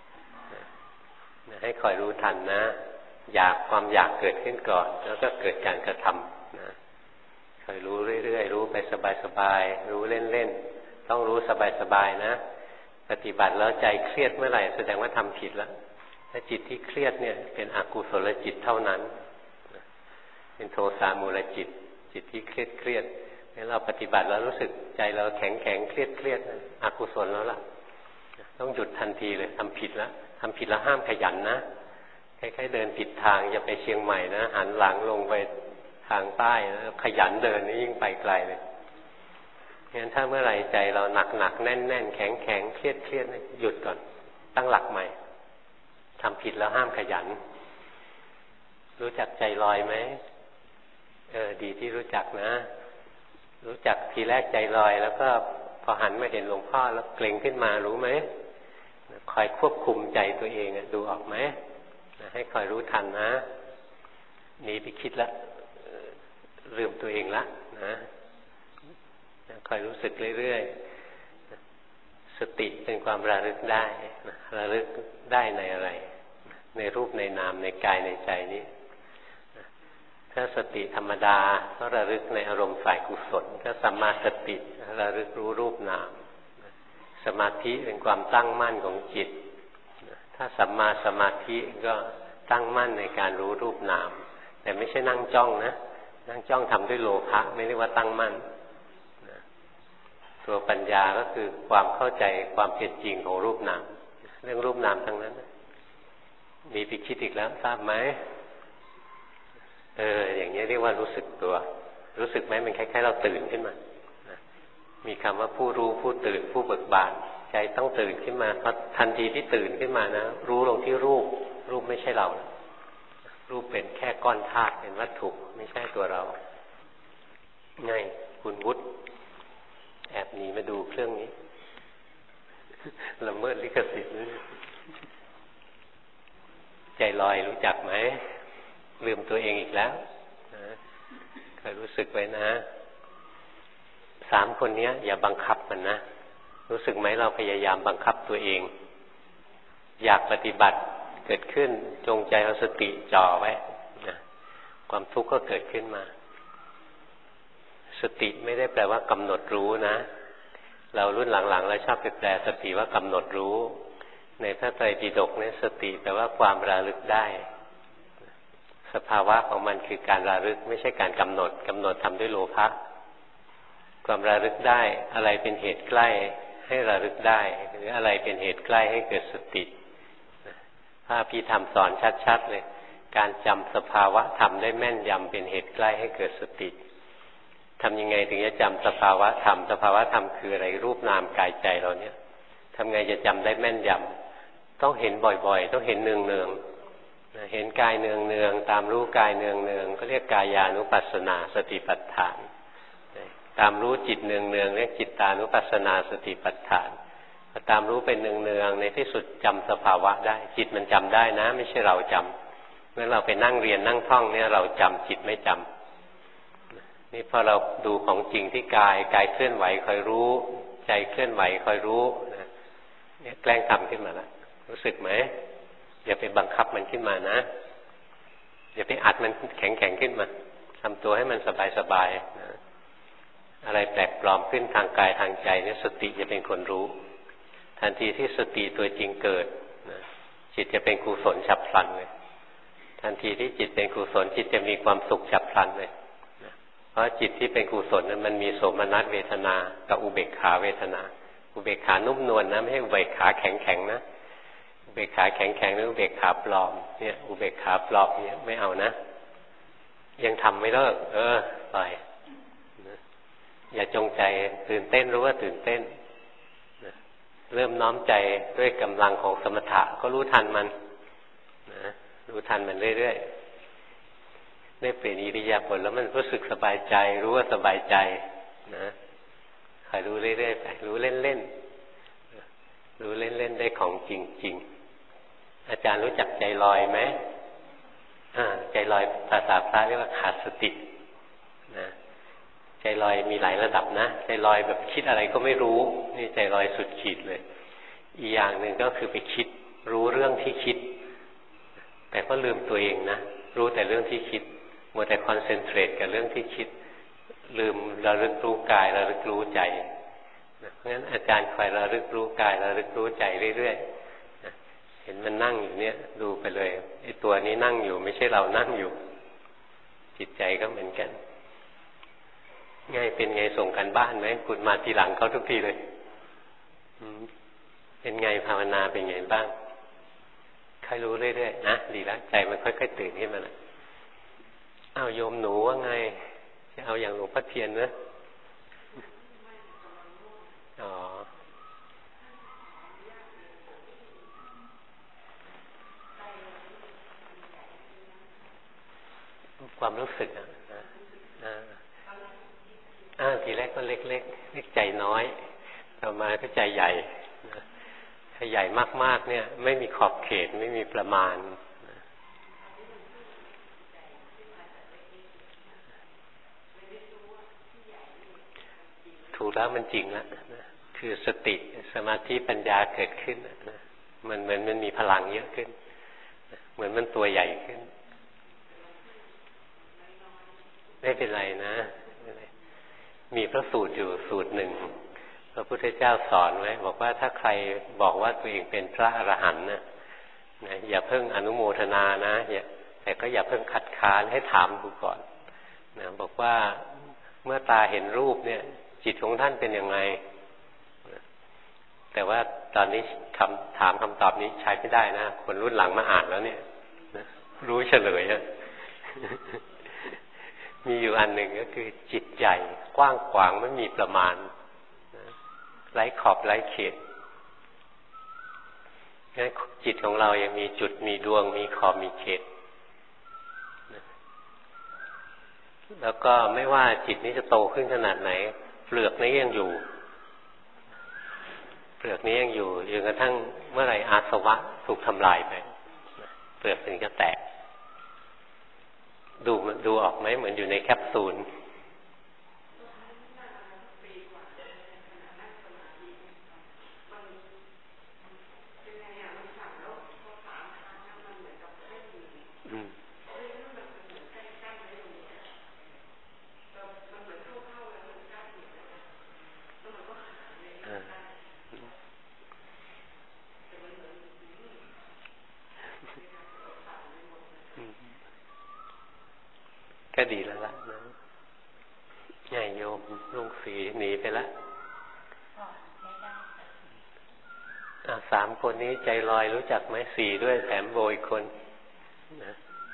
ให้คอยรู้ทันนะความอยากเกิดขึ้นก่อนแล้วก็เกิดการกระทำนะคอยรู้เรื่อยๆรู้ไปสบายๆรู้เล่นๆต้องรู้สบายๆนะปฏิบัติแล้วใจเครียดเมื่อไหร่แสดงว่าทำผิดแล้วถ้าจิตที่เครียดเนี่ยเป็นอกุศลจิตเท่านั้นเป็นโทสะมูลจิตที่เครียดงั้นเราปฏิบัติแล้วรู้สึกใจเราแข็งเครียดอกุศลแล้วล่ะต้องหยุดทันทีเลยทำผิดแล้วห้ามขยันนะคล้ายๆเดินผิดทางอย่าไปเชียงใหม่นะหันหลังลงไปทางใต้นะขยันเดินนี่ยิ่งไปไกลเลยงั้นถ้าเมื่อไหร่ใจเราหนักแน่นแข็งเครียดหยุดก่อนตั้งหลักใหม่ทำผิดแล้วห้ามขยันรู้จักใจลอยไหมดีที่รู้จักนะรู้จักทีแรกใจลอยแล้วก็พอหันมาเห็นหลวงพ่อแล้วเกร็งขึ้นมารู้ไหมคอยควบคุมใจตัวเองดูออกไหมให้คอยรู้ทันนะหนีไปคิดละลืมตัวเองละนะคอยรู้สึกเรื่อยๆสติเป็นความระลึกได้ระลึกได้ในอะไรในรูปในนามในกายในใจนี้ถ้าสติธรรมดาก็ระลึกในอารมณ์ฝ่ายกุศลถ้าสัมมาสติระลึกรู้รูปนามสมาธิเป็นความตั้งมั่นของจิตถ้าสัมมาสมาธิก็ตั้งมั่นในการรู้รูปนามแต่ไม่ใช่นั่งจ้องนะนั่งจ้องทำด้วยโลภะไม่เรียกว่าตั้งมั่นตัวปัญญาก็คือความเข้าใจความเป็นจริงของรูปนามเรื่องรูปนามทั้งนั้นมีไปคิดอีกแล้วทราบไหมอย่างนี้เรียกว่ารู้สึกตัวรู้สึกไหมมันคล้ายๆเราตื่นขึ้นมามีคำว่าผู้รู้ผู้ตื่นผู้เบิกบานใจต้องตื่นขึ้นมาพอทันทีที่ตื่นขึ้นมานะรู้ลงที่รูปไม่ใช่เรารูปเป็นแค่ก้อนธาตุเป็นวัตถุไม่ใช่ตัวเราไงคุณวุฒิแอบหนีมาดูเครื่องนี้ละเมิดลิขสิทธิ์ใจลอยรู้จักไหมลืมตัวเองอีกแล้วคอยรู้สึกไว้นะ3 คนนี้อย่าบังคับมันนะรู้สึกไหมเราพยายามบังคับตัวเองอยากปฏิบัติเกิดขึ้นจงใจเอาสติจ่อไว้นะความทุกข์ก็เกิดขึ้นมาสติไม่ได้แปลว่ากำหนดรู้นะเรารุ่นหลังๆเราชอบไปแปลสติว่ากำหนดรู้ในพระไตรปิฎกเนี่ยสติแปลว่าความระลึกได้สภาวะของมันคือการระลึกไม่ใช่การกำหนดทำด้วยโลภะความระลึกได้อะไรเป็นเหตุใกล้ให้ระลึกได้หรืออะไรเป็นเหตุใกล้ให้เกิดสติพระอภิธรรมสอนชัดๆเลยการจำสภาวะธรรมได้แม่นยำเป็นเหตุใกล้ให้เกิดสติทำยังไงถึงจะจำสภาวะธรรมคืออะไรรูปนามกายใจเราเนี่ยทำไงจะจำได้แม่นยำต้องเห็นบ่อยๆต้องเห็นเนืองๆเห็นกายเนืองๆตามรู้กายเนืองๆก็เรียกกายานุปัสสนาสติปัฏฐานตามรู้จิตเนืองๆเรียกจิตตานุปัสสนาสติปัฏฐานตามรู้เป็นเนืองๆในที่สุดจำสภาวะได้จิตมันจำได้นะไม่ใช่เราจำเมื่อเราไปนั่งเรียนนั่งท่องเนี่ยเราจำจิตไม่จำนี่พอเราดูของจริงที่กายเคลื่อนไหวคอยรู้ใจเคลื่อนไหวคอยรู้นะเนี่ยแกล้งทำขึ้นมาละรู้สึกไหมอย่าไปบังคับมันขึ้นมานะอย่าไปอัดมันแข็งขึ้นมาทำตัวให้มันสบายๆนะอะไรแปลกปลอมขึ้นทางกายทางใจเนี่ยสติจะเป็นคนรู้ทันทีที่สติตัวจริงเกิดนะจิตจะเป็นกุศลฉับพลันเลยทันทีที่จิตเป็นกุศลจิตจะมีความสุขฉับพลันเลยนะเพราะจิตที่เป็นกุศลนั้นมันมีโสมนัสเวทนากับอุเบกขาเวทนาอุเบกขานุ่มนวลนะไม่ใช่อุเบกขาแข็งนะอุเบกขาแข็งหรืออุเบกขาปลอมเนี่ยอุเบกขาปลอมเนี่ยไม่เอานะยังทำไม่เลิกปล่อยอย่าจงใจตื่นเต้นรู้ว่าตื่นเต้นเริ่มน้อมใจด้วยกำลังของสมถะก็รู้ทันมันรู้ทันมันเรื่อยๆได้เปลี่ยนอิริยาบถแล้วมันรู้สึกสบายใจรู้ว่าสบายใจนะคอยรู้เรื่อยๆไปรู้เล่นๆรู้เล่นๆได้ของจริงๆอาจารย์รู้จักใจลอยไหมใจลอยภาษาพระเรียกว่าขาดสติใจลอยมีหลายระดับนะใจลอยแบบคิดอะไรก็ไม่รู้นี่ใจลอยสุดขีดเลยอีกอย่างหนึ่งก็คือไปคิดรู้เรื่องที่คิดแต่ก็ลืมตัวเองนะรู้แต่เรื่องที่คิดมัวแต่คอนเซนเทรตกับเรื่องที่คิดลืมระลึกรู้กายระลึกรู้ใจเพราะฉะนั้นอาจารย์คอยระลึกรู้กายระลึกรู้ใจเรื่อยๆเห็นมันนั่งอยู่เนี่ยดูไปเลยไอ้ตัวนี้นั่งอยู่ไม่ใช่เรานั่งอยู่จิตใจก็เหมือนกันไงเป็นไงส่งกันบ้านไหมคุณมาทีหลังเขาทุกทีเลยเป็นไงภาวนาเป็นไงบ้างค่อยรู้เรื่อยๆนะดีแล้วใจมันค่อยๆตื่นขึ้นมานะอ้าวโยมหนูว่าไงจะเอาอย่างหลวงพ่อเทียนนะอ๋อความรู้สึกทีแรกก็เล็กๆเล็กใจน้อยต่อมาก็ใจใหญ่ถ้าใหญ่มากๆเนี่ยไม่มีขอบเขตไม่มีประมาณถูกแล้วมันจริงแล้วคือสติสมาธิปัญญาเกิดขึ้นมันเหมือนมันมีพลังเยอะขึ้นเหมือนมันตัวใหญ่ขึ้นไม่เป็นไรนะมีพระสูตรอยู่สูตรหนึ่งพระพุทธเจ้าสอนไว้บอกว่าถ้าใครบอกว่าตัวเองเป็นพระอรหันต์นะอย่าเพิ่งอนุโมทนานะแต่ก็อย่าเพิ่งคัดค้านให้ถามดูก่อนนะบอกว่าเมื่อตาเห็นรูปเนี่ยจิตของท่านเป็นยังไงแต่ว่าตอนนี้ถามคำตอบนี้ใช้ไม่ได้นะคนรุ่นหลังมาอ่านแล้วเนี่ยรู้เฉลยมีอยู่อันหนึ่งก็คือจิตใหญ่กว้างขวางไม่มีประมาณไร้ขอบไร้เขตงั้นจิตของเรายังมีจุดมีดวงมีขอบมีเขตแล้วก็ไม่ว่าจิตนี้จะโตขึ้นขนาดไหนเปลือกนี้ยังอยู่เปลือกนี้ยังอยู่จนกระทั่งเมื่อไหร่อาสวะถูกทำลายไปเปลือกถึงจะแตกดูออกไหมเหมือนอยู่ในแคปซูลก็ดีแล้วล่ะนะใหญ่โยมลุงสีหนีไปแล้ว3 คนนี้ใจลอยรู้จักไหม4ด้วยแถมโบยคนนะ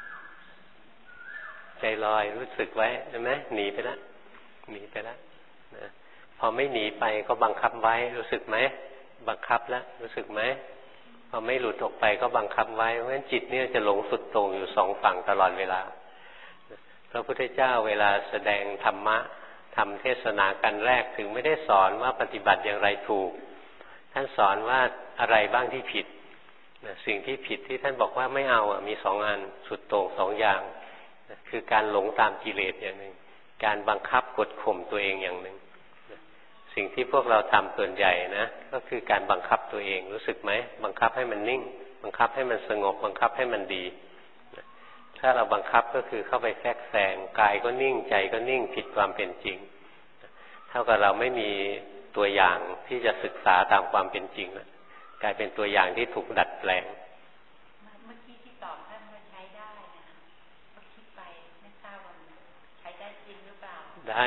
ใจลอยรู้สึกไว้ใช่ไหมหนีไปแล้วนะพอไม่หนีไปก็บังคับไว้รู้สึกไหมบังคับแล้วรู้สึกไหมพอไม่หลุดออกไปก็บังคับไว้เพราะฉะนั้นจิตเนี่ยจะหลงสุดโต่งอยู่2 ฝั่งตลอดเวลาพระพุทธเจ้าเวลาแสดงธรรมะทำเทศนากันแรกถึงไม่ได้สอนว่าปฏิบัติอย่างไรถูกท่านสอนว่าอะไรบ้างที่ผิดสิ่งที่ผิดที่ท่านบอกว่าไม่เอามี2 อันสุดโต่ง2 อย่างคือการหลงตามกิเลสอย่างหนึ่งการบังคับกดข่มตัวเองอย่างหนึ่งสิ่งที่พวกเราทำส่วนใหญ่นะก็คือการบังคับตัวเองรู้สึกไหมบังคับให้มันนิ่งบังคับให้มันสงบบังคับให้มันดีถ้าเราบังคับก็คือเข้าไปแทรกแซงกายก็นิ่งใจก็นิ่งผิดความเป็นจริงเท่ากับเราไม่มีตัวอย่างที่จะศึกษาตามความเป็นจริงแล้วกลายเป็นตัวอย่างที่ถูกดัดแปลงเมื่อกี้ที่ตอบท่านว่าใช้ได้นะก็คิดไปไม่ทราบว่าใช้ได้จริงหรือเปล่าได้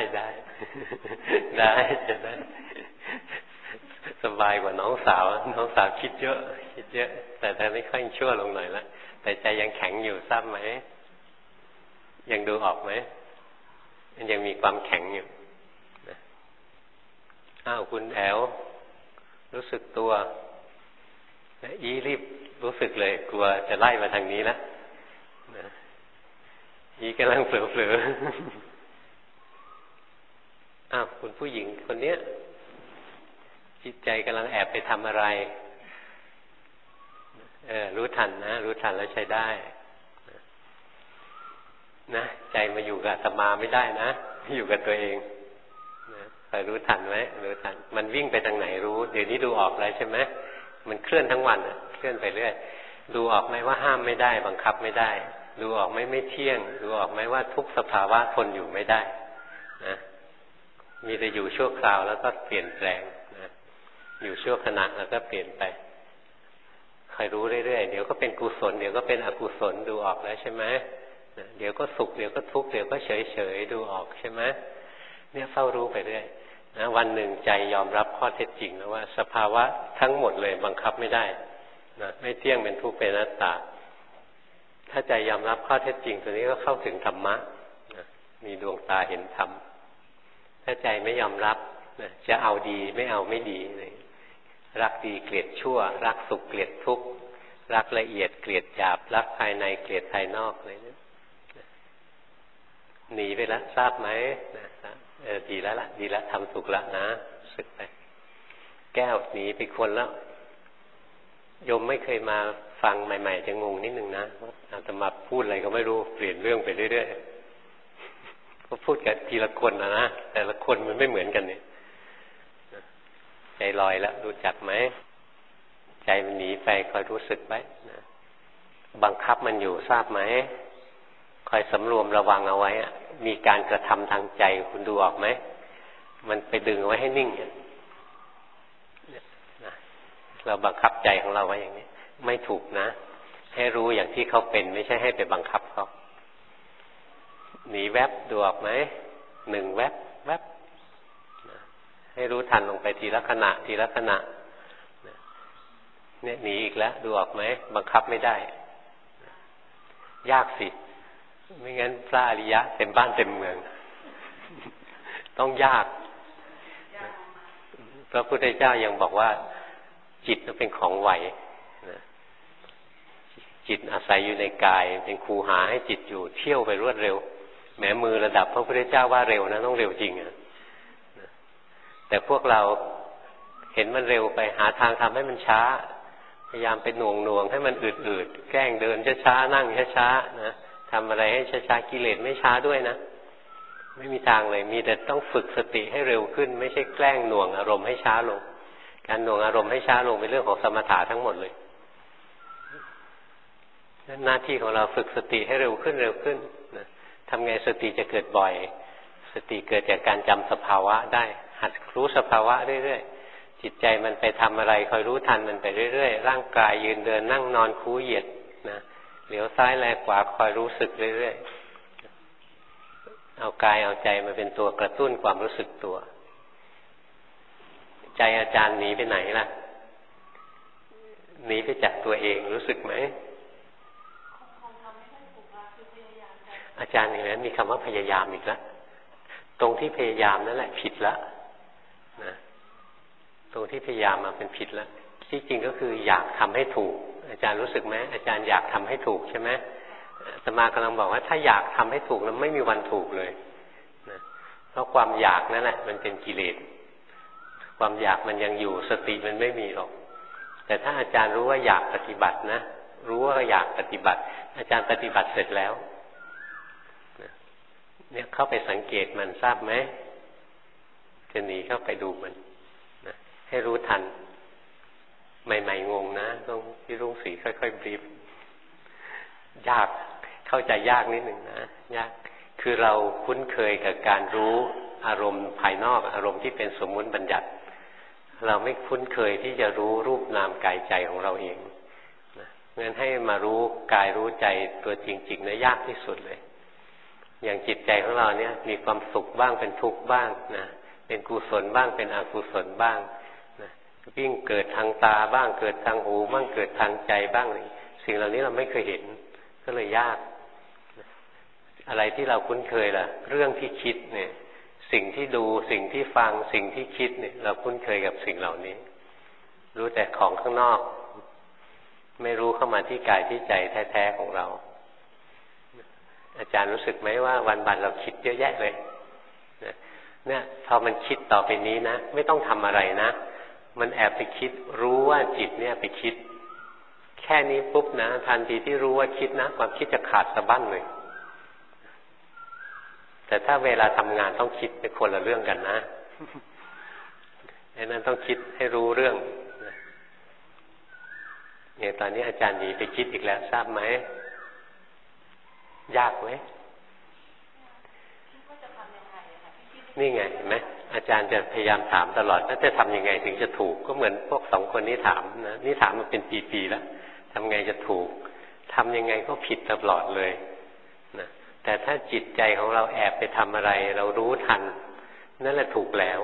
จะได้สบายกว่าน้องสาวคิดเยอะแต่ไม่ค่อยชั่วลงหน่อยละแต่ใจยังแข็งอยู่ทราบไหมยังดูออกไหมมันยังมีความแข็งอยู่คุณแอลรู้สึกตัวอีรีบรู้สึกเลยกลัวจะไล่มาทางนี้แล้วอีกำลังเผลอคุณผู้หญิงคนเนี้ยจิตใจกำลังแอบไปทำอะไรรู้ทันนะรู้ทันแล้วใช้ได้นะใจมาอยู่กับอาตมาไม่ได้นะอยู่กับตัวเองคอยรู้ทันไหมรู้ทันมันวิ่งไปทางไหนรู้เดี๋ยวนี้ดูออกแล้วใช่ไหมมันเคลื่อนทั้งวันเคลื่อนไปเรื่อยดูออกไหมว่าห้ามไม่ได้บังคับไม่ได้ดูออกไหมไม่เที่ยงดูออกไหมว่าทุกสภาวะทนอยู่ไม่ได้นะมีแต่อยู่ชั่วคราวแล้วก็เปลี่ยนแปลงนะอยู่ชั่วขณะแล้วก็เปลี่ยนไปคอยรู้เรื่อยๆเดี๋ยวก็เป็นกุศลเดี๋ยวก็เป็นอกุศลดูออกแล้วใช่ไหมเดี๋ยวก็สุขเดี๋ยวก็ทุกข์เดี๋ยวก็เฉยๆดูออกใช่ไหมเนี่ยเฝ้ารู้ไปเรื่อยนะวันหนึ่งใจยอมรับข้อเท็จจริงนะว่าสภาวะทั้งหมดเลยบังคับไม่ได้นะไม่เที่ยงเป็นทุกข์เป็นอนัตตาถ้าใจยอมรับข้อเท็จจริงตัวนี้ก็เข้าถึงธรรมะนะมีดวงตาเห็นธรรมถ้าใจไม่ยอมรับนะจะเอาดีไม่เอาไม่ดีเลยรักดีเกลียดชั่วรักสุขเกลียดทุกข์รักละเอียดเกลียดหยาบรักภายในเกลียดภายนอกอะไรเนี่ยหนีไปแล้วทราบไหมดีแล้วล่ะดีแล้วทำถูกแล้วนะสึกไปแก้วหนีไปคนแล้วโยมไม่เคยมาฟังใหม่ๆจะงงนิดนึงนะอาตมาพูดอะไรก็ไม่รู้เปลี่ยนเรื่องไปเรื่อยๆก็พูดกันทีละคนนะแต่ละคนมันไม่เหมือนกันเนี่ยใจลอยแล้วรู้จักไหมใจมันหนีไปคอยรู้สึกไว้นะบังคับมันอยู่ทราบไหมคอยสำรวมระวังเอาไว้มีการกระทำทางใจคุณดูออกไหมมันไปดึงไว้ให้นิ่งเนี่ยเราบังคับใจของเราไว้อย่างนี้ไม่ถูกนะให้รู้อย่างที่เขาเป็นไม่ใช่ให้ไปบังคับเขาหนีแวบดูออกไหมหนึ่งแวบแวบให้รู้ทันลงไปทีละขณะทีละขณะเนี่ยหนีอีกแล้วดูออกไหมบังคับไม่ได้ยากสิไม่งั้นพระอริยะเต็มบ้านเต็มเมืองต้องยากพระพุทธเจ้ายังบอกว่าจิตเป็นของไหวจิตอาศัยอยู่ในกายเป็นคูหาให้จิตอยู่เที่ยวไปรวดเร็วแม้มือระดับพระพุทธเจ้าว่าเร็วนะต้องเร็วจริงแต่พวกเราเห็นมันเร็วไปหาทางทำให้มันช้าพยายามไปหน่วงให้มันอืดๆแกล้งเดินช้าๆนั่งช้าๆนะทำอะไรให้ช้าๆกิเลสไม่ช้าด้วยนะไม่มีทางเลยมีแต่ต้องฝึกสติให้เร็วขึ้นไม่ใช่แกล้งหน่วงอารมณ์ให้ช้าลงการหน่วงอารมณ์ให้ช้าลงเป็นเรื่องของสมถะทั้งหมดเลยหน้าที่ของเราฝึกสติให้เร็วขึ้นเร็วขึ้นนะทำไงสติจะเกิดบ่อยสติเกิดจากการจำสภาวะได้หัดรู้สภาวะเรื่อยๆจิตใจมันไปทำอะไรคอยรู้ทันมันไปเรื่อยๆร่างกายยืนเดินนั่งนอนคูเหยียดนะเหลียวซ้ายแลขวาคอยรู้สึกเรื่อยๆเอากายเอาใจมาเป็นตัวกระตุ้นความรู้สึกตัวใจอาจารย์หนีไปไหนล่ะหนีไปจากตัวเองรู้สึกไหมอาจารย์อย่างนั้นมีคำว่าพยายามอีกแล้วตรงที่พยายามนั่นแหละผิดแล้วนะตรงที่พยายามมาเป็นผิดแล้วที่จริงก็คืออยากทำให้ถูกอาจารย์รู้สึกไหมอาจารย์อยากทำให้ถูกใช่ไหมอาตมากำลังบอกว่าถ้าอยากทำให้ถูกแล้วไม่มีวันถูกเลยนะเพราะความอยากนั่นแหละมันเป็นกิเลสความอยากมันยังอยู่สติมันไม่มีหรอกแต่ถ้าอาจารย์รู้ว่าอยากปฏิบัตินะรู้ว่าอยากปฏิบัติอาจารย์ปฏิบัติเสร็จแล้วเนี่ยเข้าไปสังเกตมันทราบไหมจะหนีเข้าไปดูมันนะให้รู้ทันใหม่ๆงงนะต้องพี่รุ่งศรีค่อยๆบรีฟยากเข้าใจยากนิดหนึ่งนะยากคือเราคุ้นเคยกับการรู้อารมณ์ภายนอกอารมณ์ที่เป็นสมมุติบัญญัติเราไม่คุ้นเคยที่จะรู้รูปนามกายใจของเราเองนะงั้นให้มารู้กายรู้ใจตัวจริงๆนะยากที่สุดเลยอย่างจิตใจของเราเนี่ยมีความสุขบ้างเป็นทุกข์บ้างนะเป็นกุศลบ้างเป็นอกุศลบ้างนะวิ่งเกิดทางตาบ้างเกิดทางหูบ้างเกิดทางใจบ้างสิ่งเหล่านี้เราไม่เคยเห็นก็เลยยากอะไรที่เราคุ้นเคยล่ะเรื่องที่คิดเนี่ยสิ่งที่ดูสิ่งที่ฟังสิ่งที่คิดเนี่ยเราคุ้นเคยกับสิ่งเหล่านี้รู้แต่ของข้างนอกไม่รู้เข้ามาที่กายที่ใจแท้ๆของเราอาจารย์รู้สึกไหมว่าวันๆเราคิดเยอะแยะเลยเนี่ยพอมันคิดต่อไปนี้นะไม่ต้องทำอะไรนะมันแอบไปคิดรู้ว่าจิตเนี่ยไปคิดแค่นี้ปุ๊บนะทันทีที่รู้ว่าคิดนะความคิดจะขาดสะบั้นเลยแต่ถ้าเวลาทำงานต้องคิดเป็นคนละเรื่องกันนะไอ้นั้นต้องคิดให้รู้เรื่องเนี่ยตอนนี้อาจารย์หนีไปคิดอีกแล้วทราบไหมยากไหมนี่ไงเห็นไหมอาจารย์จะพยายามถามตลอดว่าจะทำยังไงถึงจะถูกก็เหมือนพวกสองคนนี้ถามนะนี่ถามมาเป็นปีๆแล้วทำไงจะถูกทำยังไงก็ผิดตลอดเลยนะแต่ถ้าจิตใจของเราแอบไปทำอะไรเรารู้ทันนั่นแหละถูกแล้ว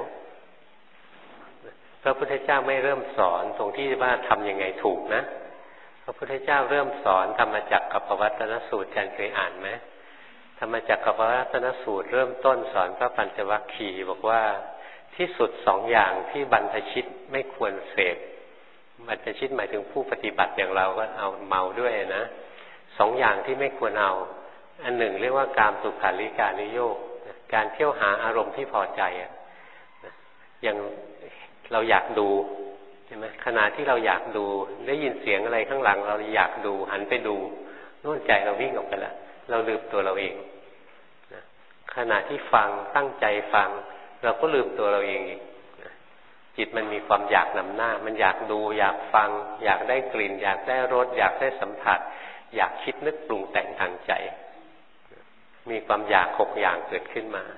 พระพุทธเจ้าไม่เริ่มสอนตรงที่ว่าทำยังไงถูกนะพระพุทธเจ้าเริ่มสอนธรรมจักรกับปวัตตนสูตรอาจารย์เคยอ่านไหมธรรมจักรกับปวัตตนสูตรเริ่มต้นสอนพระปัญจวัคคีย์บอกว่าที่สุดสองอย่างที่บรรพชิตไม่ควรเสพบรรพชิตหมายถึงผู้ปฏิบัติอย่างเราก็เอาเมาด้วยนะสองอย่างที่ไม่ควรเอาอันหนึ่งเรียกว่ากามสุขาริการนิโยคการเที่ยวหาอารมณ์ที่พอใจอย่างเราอยากดูใช่ไหมขณะที่เราอยากดูได้ยินเสียงอะไรข้างหลังเราอยากดูหันไปดูนู่นใจเราวิ่งออกไปแล้วเราลืมตัวเราเองขณะที่ฟังตั้งใจฟังเราก็ลืมตัวเราเองอีกจิตมันมีความอยากนำหน้ามันอยากดูอยากฟังอยากได้กลิ่นอยากได้รสอยากได้สัมผัสอยากคิดนึกปรุงแต่งทางใจมีความอยาก6อย่างเกิดขึ้นมา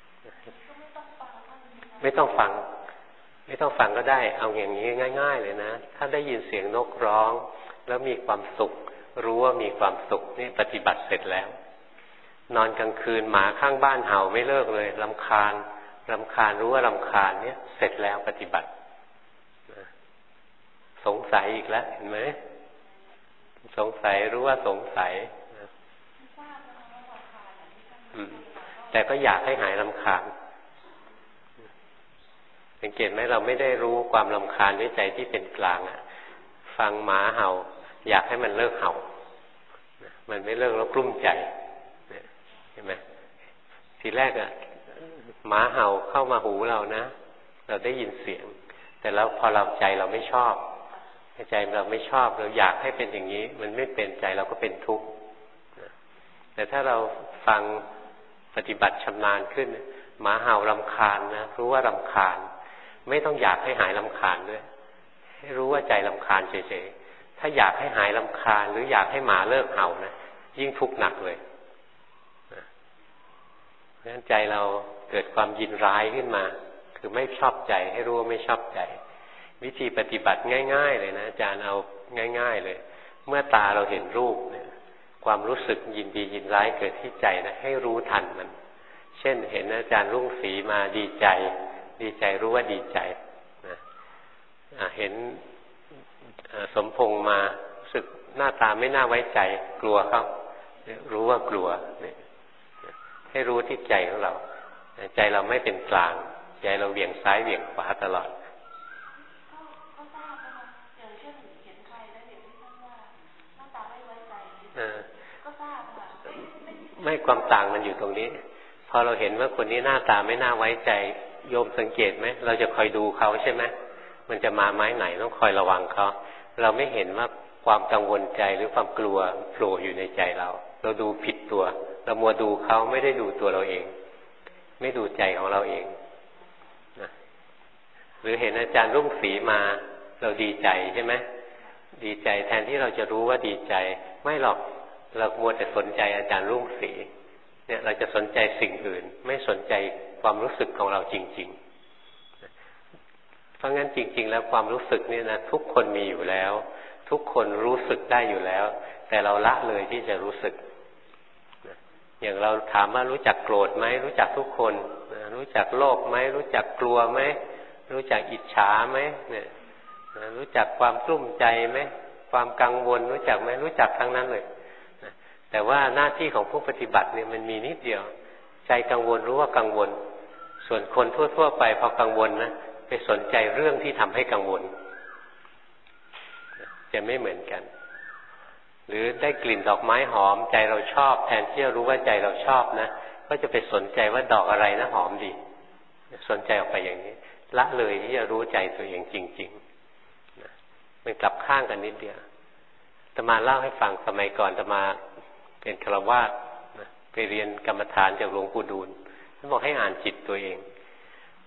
ไม่ต้องฟังก็ได้เอาอย่างนี้ง่ายๆเลยนะถ้าได้ยินเสียงนกร้องแล้วมีความสุขรู้ว่ามีความสุขนี่ปฏิบัติเสร็จแล้วนอนกลางคืนหมาข้างบ้านเห่าไม่เลิกเลยรำคาญรู้ว่ารำคาญเนี่ยเสร็จแล้วปฏิบัติสงสัยอีกแล้วเห็นไหมสงสัยรู้ว่าสงสัยแต่ก็อยากให้หายรำคาญสังเกตไหมเราไม่ได้รู้ความรำคาญด้วยใจที่เป็นกลางฟังหมาเห่าอยากให้มันเลิกเห่ามันไม่เลิกแล้วกลุ้มใจเห็นไหมทีแรกหมาเห่าเข้ามาหูเรานะเราได้ยินเสียงแต่แล้วพอเราใจเราไม่ชอบใจเราไม่ชอบเราอยากให้เป็นอย่างนี้มันไม่เป็นใจเราก็เป็นทุกข์แต่ถ้าเราฟังปฏิบัติชำนาญขึ้นหมาเห่ารำคาญนะรู้ว่ารำคาญไม่ต้องอยากให้หายรำคาญด้วยให้รู้ว่าใจรำคาญเฉยๆถ้าอยากให้หายรำคาญหรืออยากให้หมาเลิกเห่านะยิ่งทุกข์หนักเลยเพราะฉะนั้นใจเราเกิดความยินร้ายขึ้นมาคือไม่ชอบใจให้รู้ว่าไม่ชอบใจวิธีปฏิบัติง่ายๆเลยนะอาจารย์เอาง่ายๆเลยเมื่อตาเราเห็นรูปเนี่ยความรู้สึกยินดียินร้ายเกิดที่ใจนะให้รู้ทันมันเช่นเห็นอาจารย์รุ่งศรีมาดีใจรู้ว่าดีใจนะเห็นสมพงษ์มารู้สึกหน้าตาไม่น่าไว้ใจกลัวเขารู้ว่ากลัวเนี่ยให้รู้ที่ใจของเราใจเราไม่เป็นกลางใจเราเหวี่ยงซ้ายเหวี่ยงขวาตลอดไม่ความต่างมันอยู่ตรงนี้พอเราเห็นว่าคนนี้หน้าตาไม่น่าไว้ใจโยมสังเกตไหมเราจะคอยดูเขาใช่ไหมมันจะมาไม้ไหนต้องคอยระวังเขาเราไม่เห็นว่าความกังวลใจหรือความกลัวโผล่อยู่ในใจเราดูผิดตัวเรามัวดูเขาไม่ได้ดูตัวเราเองไม่ดูใจของเราเองนะหรือเห็นอาจารย์รุ่งศรีมาเราดีใจใช่ไหมดีใจแทนที่เราจะรู้ว่าดีใจไม่หรอกเรามัวแต่สนใจอาจารย์รุ่งศรีเนี่ยเราจะสนใจสิ่งอื่นไม่สนใจความรู้สึกของเราจริงๆเพราะงั้นจริงๆแล้วความรู้สึกนี่นะทุกคนมีอยู่แล้วทุกคนรู้สึกได้อยู่แล้วแต่เราละเลยที่จะรู้สึกอย่างเราถามว่ารู้จักโกรธไหมรู้จักทุกคนรู้จักโลภไหมรู้จักกลัวไหมรู้จักอิจฉาไหมเนี่ยรู้จักความกลุ้มใจไหมความกังวลรู้จักไหมรู้จักทั้งนั้นเลยแต่ว่าหน้าที่ของผู้ปฏิบัติเนี่ยมันมีนิดเดียวใจกังวลรู้ว่ากังวลส่วนคนทั่วๆไปพอกังวลนะไปสนใจเรื่องที่ทำให้กังวลจะไม่เหมือนกันหรือได้กลิ่นดอกไม้หอมใจเราชอบแทนที่จะรู้ว่าใจเราชอบนะก็จะไปสนใจว่าดอกอะไรนะหอมดีสนใจออกไปอย่างนี้ละเลยที่จะรู้ใจตัวเองจริงๆมันกลับข้างกันนิดเดียวอาตมาเล่าให้ฟังสมัยก่อนอาตมาเป็นฆราวาสไปเรียนกรรมฐานจากหลวงปู่ดูลท่านบอกให้อ่านจิตตัวเอง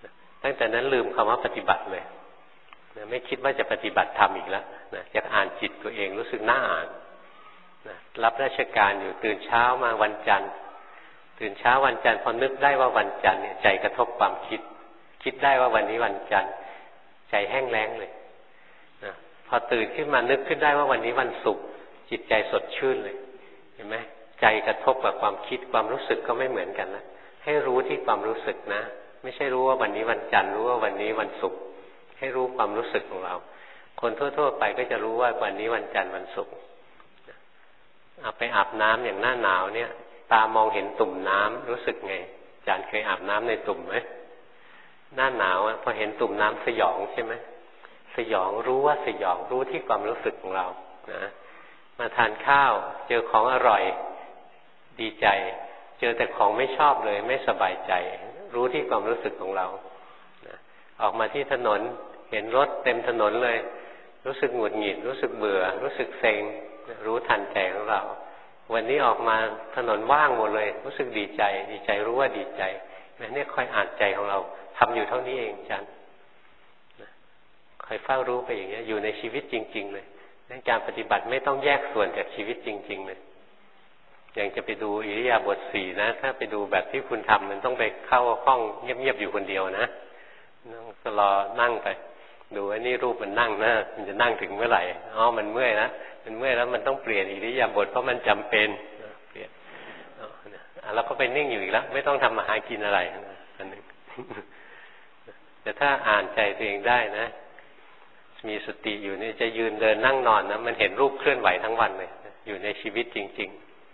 ตั้งแต่นั้นลืมคำว่าปฏิบัติเลยนะไม่คิดว่าจะปฏิบัติธรรมอีกแล้วนะอยากอ่านจิตตัวเองรู้สึกน่าอ่านนะรับราชการอยู่ตื่นเช้ามาวันจันทร์ตื่นเช้าวันจันทร์พอนึกได้ว่าวันจันทร์เนี่ยใจกระทบความคิดได้ว่าวันนี้วันจันทร์ใจแห้งแล้งเลยนะพอตื่นขึ้นมานึกขึ้นได้ว่าวันนี้วันศุกร์จิตใจสดชื่นเลยเห็นไหมใจกระทบกับความคิดความรู้สึกก็ไม่เหมือนกันนะให้รู้ที่ความรู้สึกนะไม่ใช่รู้ว่าวันนี้วันจันทร์รู้ว่าวันนี้วันศุกร์ให้รู้ความรู้สึกของเราคนทั่วๆไปก็จะรู้ว่าวันนี้วันจันทร์วันศุกร์เอาไปอาบน้ำอย่างหน้าหนาวเนี่ยตามองเห็นตุ่มน้ำรู้สึกไงอาจารย์เคยอาบน้ำในตุ่มไหมหน้าหนาวพอเห็นตุ่มน้ำสยองใช่ไหมสยองรู้ว่าสยองรู้ที่ความรู้สึกของเรานะมาทานข้าวเจอของอร่อยดีใจเจอแต่ของไม่ชอบเลยไม่สบายใจรู้ที่ความรู้สึกของเรานะออกมาที่ถนนเห็นรถเต็มถนนเลยรู้สึกหงุดหงิดรู้สึกเบื่อรู้สึกเซ็งรู้ทันใจของเราวันนี้ออกมาถนนว่างหมดเลยรู้สึกดีใจรู้ว่าดีใจนี่คอยอ่านใจของเราทำอยู่เท่านี้เองอาจารย์คอยเฝ้ารู้ไปอย่างนี้อยู่ในชีวิตจริงๆเลยนั่นการปฏิบัติไม่ต้องแยกส่วนจากชีวิตจริงๆเลยอย่างจะไปดูอิริยาบถสี่นะถ้าไปดูแบบที่คุณทำมันต้องไปเข้าห้องเงียบๆอยู่คนเดียวนะก็รอนั่งไปดูว่านี่รูปมันนั่งนะมันจะนั่งถึงเมื่อไหร่มันเมื่อยนะมันเมื่อยแล้วมันต้องเปลี่ยนอิริยาบถเพราะมันจำเป็นเปลี่ยนแล้วก็ไปนิ่งอยู่อีกแล้วไม่ต้องทำมาหากินอะไรอันนึงแต่ถ้าอ่านใจตัวเองได้นะมีสติอยู่นี่จะยืนเดินนั่งนอนนะมันเห็นรูปเคลื่อนไหวทั้งวันเลยอยู่ในชีวิตจริง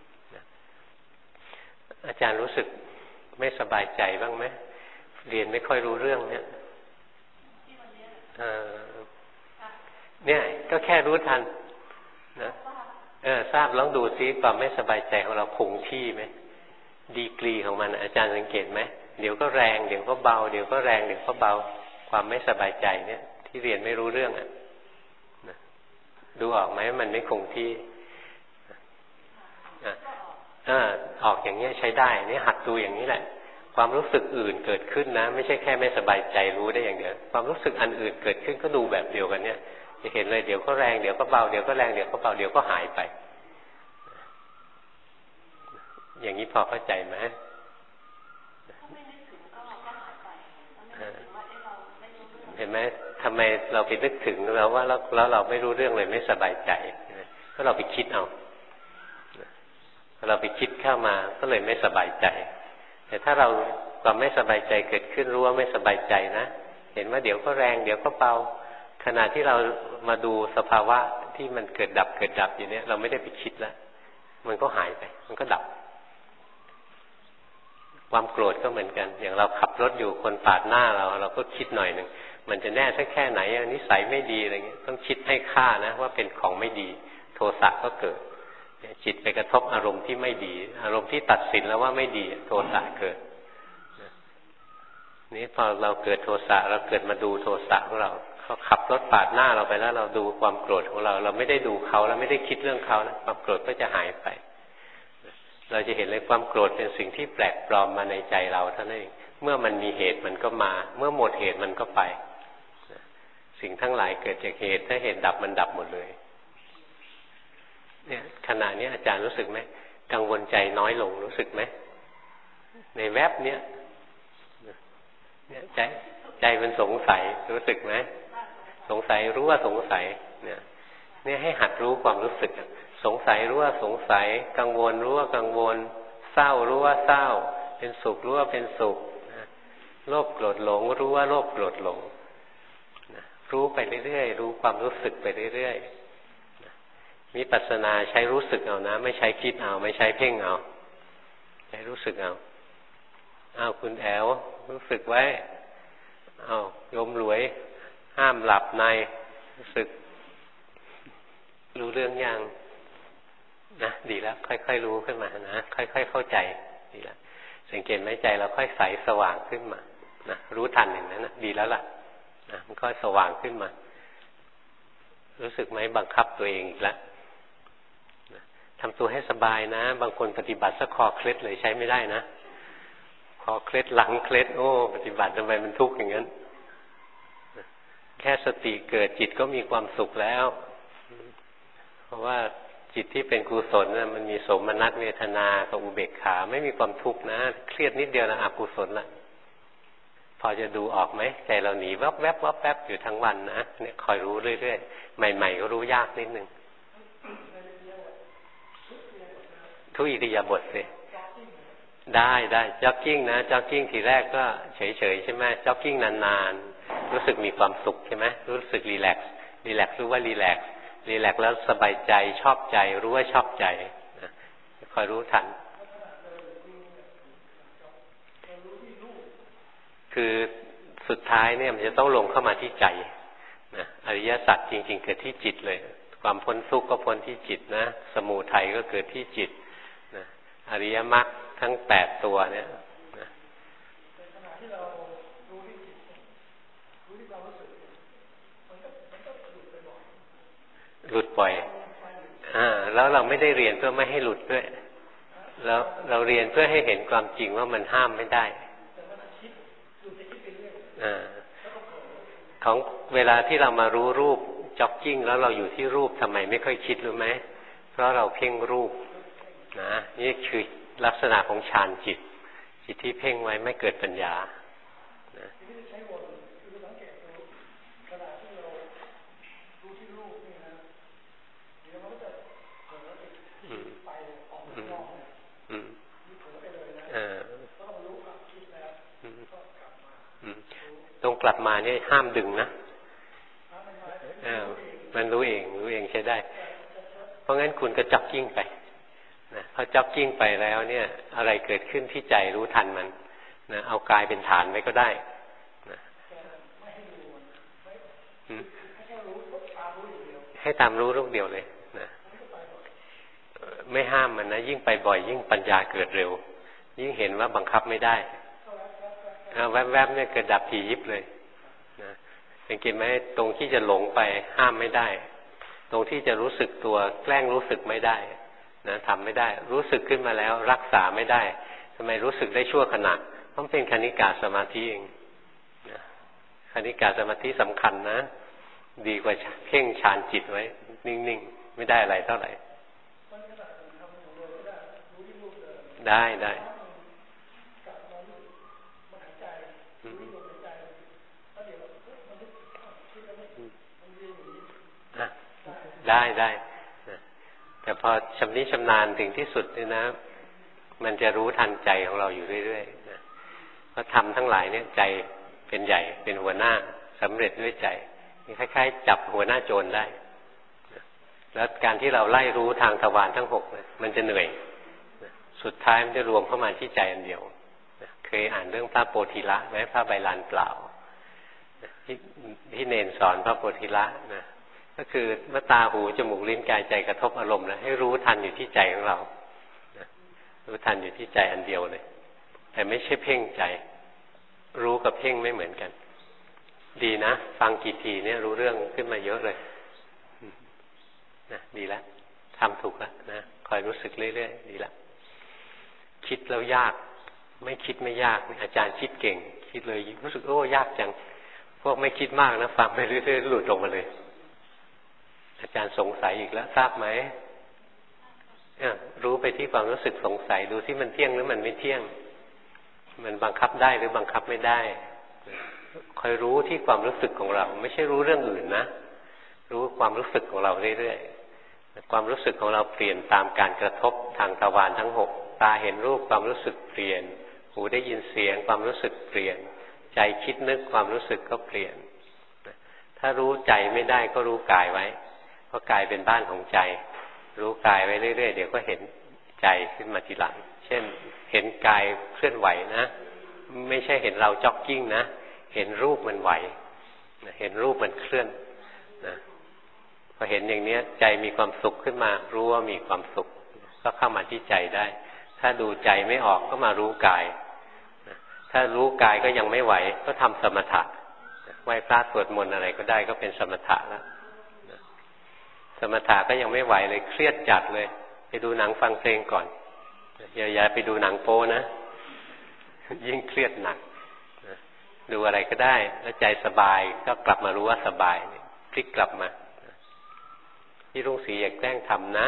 ๆอาจารย์รู้สึกไม่สบายใจบ้างไหมเรียนไม่ค่อยรู้เรื่องเนี่ยก็แค่รู้ทันนะทราบลองดูซิความไม่สบายใจของเราคงที่ไหมดีกรีของมันอาจารย์สังเกตไหมเดี๋ยวก็แรงเดี๋ยวก็เบาเดี๋ยวก็แรงเดี๋ยวก็เบาความไม่สบายใจเนี่ยที่เรียนไม่รู้เรื่องดูออกไหมมันไม่คงที่ออกอย่างนี้ใช้ได้นี่หัดดูอย่างนี้แหละความรู้สึกอื่นเกิดขึ้นนะไม่ใช่แค่ไม่สบายใจรู้ได้อย่างเดียวความรู้สึกอันอื่นเกิดขึ้นก็ดูแบบเดียวกันเนี่ยจะเห็นเลยเดี๋ยวก็แรงเดี๋ยวก็เบาเดี๋ยวก็แรงเดี๋ยวก็เบาเดี๋ยวก็หายไปอย่างนี้พอเข้าใจไหมเห็นไหมทำไมเราไปนึกถึงแล้วว่าแล้วเราไม่รู้เรื่องเลยไม่สบายใจก็เราไปคิดเอาเราไปคิดเข้ามาก็เลยไม่สบายใจแต่ถ้าเราความไม่สบายใจเกิดขึ้นรู้ว่าไม่สบายใจนะเห็นว่าเดี๋ยวก็แรงเดี๋ยวก็เบาขณะที่เรามาดูสภาวะที่มันเกิดดับอยู่เนี่ยเราไม่ได้ไปคิดแล้วมันก็หายไปมันก็ดับความโกรธก็เหมือนกันอย่างเราขับรถอยู่คนปาดหน้าเราก็คิดหน่อยหนึ่งมันจะแน่สักแค่ไหนนิสัยไม่ดีอะไรเงี้ยต้องคิดให้ค่านะว่าเป็นของไม่ดีโทสะก็เกิดจิตไปกระทบอารมณ์ที่ไม่ดีอารมณ์ที่ตัดสินแล้วว่าไม่ดีโทสะเกิดนี่พอเราเกิดโทสะเราเกิดมาดูโทสะของเราเขาขับรถปาดหน้าเราไปแล้วเราดูความโกรธของเราไม่ได้ดูเขาแล้วไม่ได้คิดเรื่องเขาแล้วความโกรธก็จะหายไปเราจะเห็นเลยความโกรธเป็นสิ่งที่แปลกปลอมมาในใจเราเท่านั้นเองเมื่อมันมีเหตุมันก็มาเมื่อหมดเหตุมันก็ไปสิ่งทั้งหลายเกิดจากเหตุถ้าเหตุดับมันดับหมดเลยเนี่ยขณะนี้อาจารย์รู้สึกไหมกังวลใจน้อยลงรู้สึกไหมในแวบเนี้ยใจมันสงสัยรู้สึกไหมสงสัยรู้ว่าสงสัยเนี่ยให้หัดรู้ความรู้สึกสงสัยรู้ว่าสงสัยกังวลรู้ว่ากังวลเศร้ารู้ว่าเศร้าเป็นสุขรู้ว่าเป็นสุขโลภโกรธหลงรู้ว่าโลภโกรธหลงรู้ไปเรื่อยๆรู้ความรู้สึกไปเรื่อยๆวิปัสสนาใช้รู้สึกเอานะไม่ใช้คิดเอาไม่ใช้เพ่งเอาใช้รู้สึกเอาคุณแอลรู้สึกไว้โยมรวยห้ามหลับในรู้สึกรู้เรื่องยังนะดีแล้วค่อยๆรู้ขึ้นมานะค่อยๆเข้าใจดีแล้วสังเกตไหมใจเราค่อยใสสว่างขึ้นมานะรู้ทันอย่างนั้นนะดีแล้วล่ะนะมันค่อยสว่างขึ้นมารู้สึกไหมบังคับตัวเองอีกแล้วทำตัวให้สบายนะบางคนปฏิบัติสักคอเคล็ดเลยใช้ไม่ได้นะคอเคล็ดหลังเคล็ดโอ้ปฏิบัติทำไมมันทุกข์อย่างนั้นแค่สติเกิดจิตก็มีความสุขแล้วเพราะว่าจิตที่เป็นกุศลนะมันมีโสมนัสเวทนากับอุเบกขาไม่มีความทุกข์นะเครียดนิดเดียวนะอกุศลละพอจะดูออกไหมใจเราหนีวับแวบวับแวบอยู่ทั้งวันนะเนี่ยคอยรู้เรื่อยๆใหม่ๆก็รู้ยากนิดนึงทุกอิริยาบถสิได้จ็อกกิ้งนะจ็อกกิ้งทีแรกก็เฉยๆใช่ไหมจ็อกกิ้งนานๆรู้สึกมีความสุขใช่ไหมรู้สึกรีแลกซ์รู้ว่ารีแลกซ์แล้วสบายใจชอบใจรู้ว่าชอบใจนะคอยรู้ทันคือสุดท้ายเนี่ยมันจะต้องลงเข้ามาที่ใจนะอริยสัจจริงๆเกิดที่จิตเลยความพ้นทุกข์ก็พ้นที่จิตนะสมุทัยก็เกิดที่จิตนะอริยมรรคทั้ง8ตัวเนี่ยนะหลุดบ่อยแล้วเราไม่ได้เรียนเพื่อไม่ให้หลุดด้วยแล้วเราเรียนเพื่อให้เห็นความจริงว่ามันห้ามไม่ได้ของเวลาที่เรามารู้รูปจ็อกกิ้งแล้วเราอยู่ที่รูปทำไมไม่ค่อยคิดรู้ไหมเพราะเราเพ่งรูปนะนี่คือลักษณะของฌานจิตที่เพ่งไว้ไม่เกิดปัญญานะตรงกลับมาเนี่ยห้ามดึงนะมันรู้เองใช้ได้เพราะงั้นคุณก็จ็อกกิ้งไปนะพอจ็อกกิ้งไปแล้วเนี่ยอะไรเกิดขึ้นที่ใจรู้ทันมันนะเอากายเป็นฐานไว้ก็ได้นะให้ตามรู้ลูกเดียวเลยนะไม่ห้ามมันนะยิ่งไปบ่อยยิ่งปัญญาเกิดเร็วยิ่งเห็นว่าบังคับไม่ได้แวบๆเนี่ยเกิดดับทียิบเลยนะสังเกตไหมตรงที่จะหลงไปห้ามไม่ได้ตรงที่จะรู้สึกตัวแกล้งรู้สึกไม่ได้นะทำไม่ได้รู้สึกขึ้นมาแล้วรักษาไม่ได้ทำไมรู้สึกได้ชั่วขณะต้องเป็นคณิกาสมาธิเองนะคณิกาสมาธิสำคัญนะดีกว่าเพ่งฌานจิตไว้นิ่งๆไม่ได้อะไรเท่าไหร่ได้แต่พอชำนิชำนาญถึงที่สุดนี่นะมันจะรู้ทันใจของเราอยู่เรื่อยๆนะเพราะทำทั้งหลายเนี่ยใจเป็นใหญ่เป็นหัวหน้าสำเร็จด้วยใจนี่คล้ายๆจับหัวหน้าโจรได้นะแล้วการที่เราไล่รู้ทางทวารทั้ง6นะมันจะเหนื่อยนะสุดท้ายมันจะรวมเข้ามาที่ใจอันเดียวนะเคยอ่านเรื่องพระโพธิละไหมพระใบลานเปล่านะที่เนนสอนพระโพธิละนะก็คือเมื่อตาหูจมูกลิ้นกายใจกระทบอารมณ์นะให้รู้ทันอยู่ที่ใจของเรารู้ทันอยู่ที่ใจอันเดียวเลยแต่ไม่ใช่เพ่งใจรู้กับเพ่งไม่เหมือนกันดีนะฟังกี่ทีเนี่ยรู้เรื่องขึ้นมาเยอะเลยนะดีแล้วทำถูกแล้วนะคอยรู้สึกเรื่อยๆดีแล้วคิดแล้วยากไม่คิดไม่ยากอาจารย์คิดเก่งคิดเลยรู้สึกโอ้ยากจังพวกไม่คิดมากนะฟังไปเรื่อยๆหลุดลงมาเลยอาจารย์สงสัยอีกแล้วทราบไหมรู้ไปที่ความรู้สึกสงสัยดูที่มันเที่ยงหรือมันไม่เที่ยงมันบังคับได้หรือบังคับไม่ได้คอยรู้ที่ความรู้สึกของเราไม่ใช่รู้เรื่องอื่นนะรู้ความรู้สึกของเราเรื่อยๆความรู้สึกของเราเปลี่ยนตามการกระทบทางทวารทั้ง6ตาเห็นรูปความรู้สึกเปลี่ยนหูได้ยินเสียงความรู้สึกเปลี่ยนใจคิดนึกความรู้สึกก็เปลี่ยนถ้ารู้ใจไม่ได้ก็รู้กายไว้เพราะกายเป็นบ้านของใจรู้กายไว้เรื่อยๆเดี๋ยวก็เห็นใจขึ้นมาทีหลังเช่นเห็นกายเคลื่อนไหวนะไม่ใช่เห็นเราจ็อกกิ้งนะเห็นรูปมันไหวเห็นรูปมันเคลื่อนนะพอเห็นอย่างนี้ใจมีความสุขขึ้นมารู้ว่ามีความสุขก็เข้ามาที่ใจได้ถ้าดูใจไม่ออกก็มารู้กายถ้ารู้กายก็ยังไม่ไหวก็ทำสมถะไหว้พระสวดมนต์อะไรก็ได้ก็เป็นสมถะแล้วสมถะก็ยังไม่ไหวเลยเครียดจัดเลยไปดูหนังฟังเพลงก่อนอย่าไปดูหนังโป๊นะยิ่งเครียดหนักนะดูอะไรก็ได้แล้วใจสบายก็กลับมารู้ว่าสบายพลิกกลับมาที่รุ่งศรีอยากแกล้งทำนะ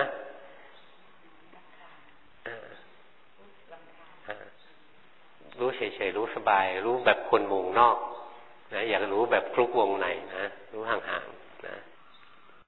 รู้เฉยๆรู้สบายรู้แบบคนวงนอกนะอยากรู้แบบคลุกวงในนะรู้ห่างๆ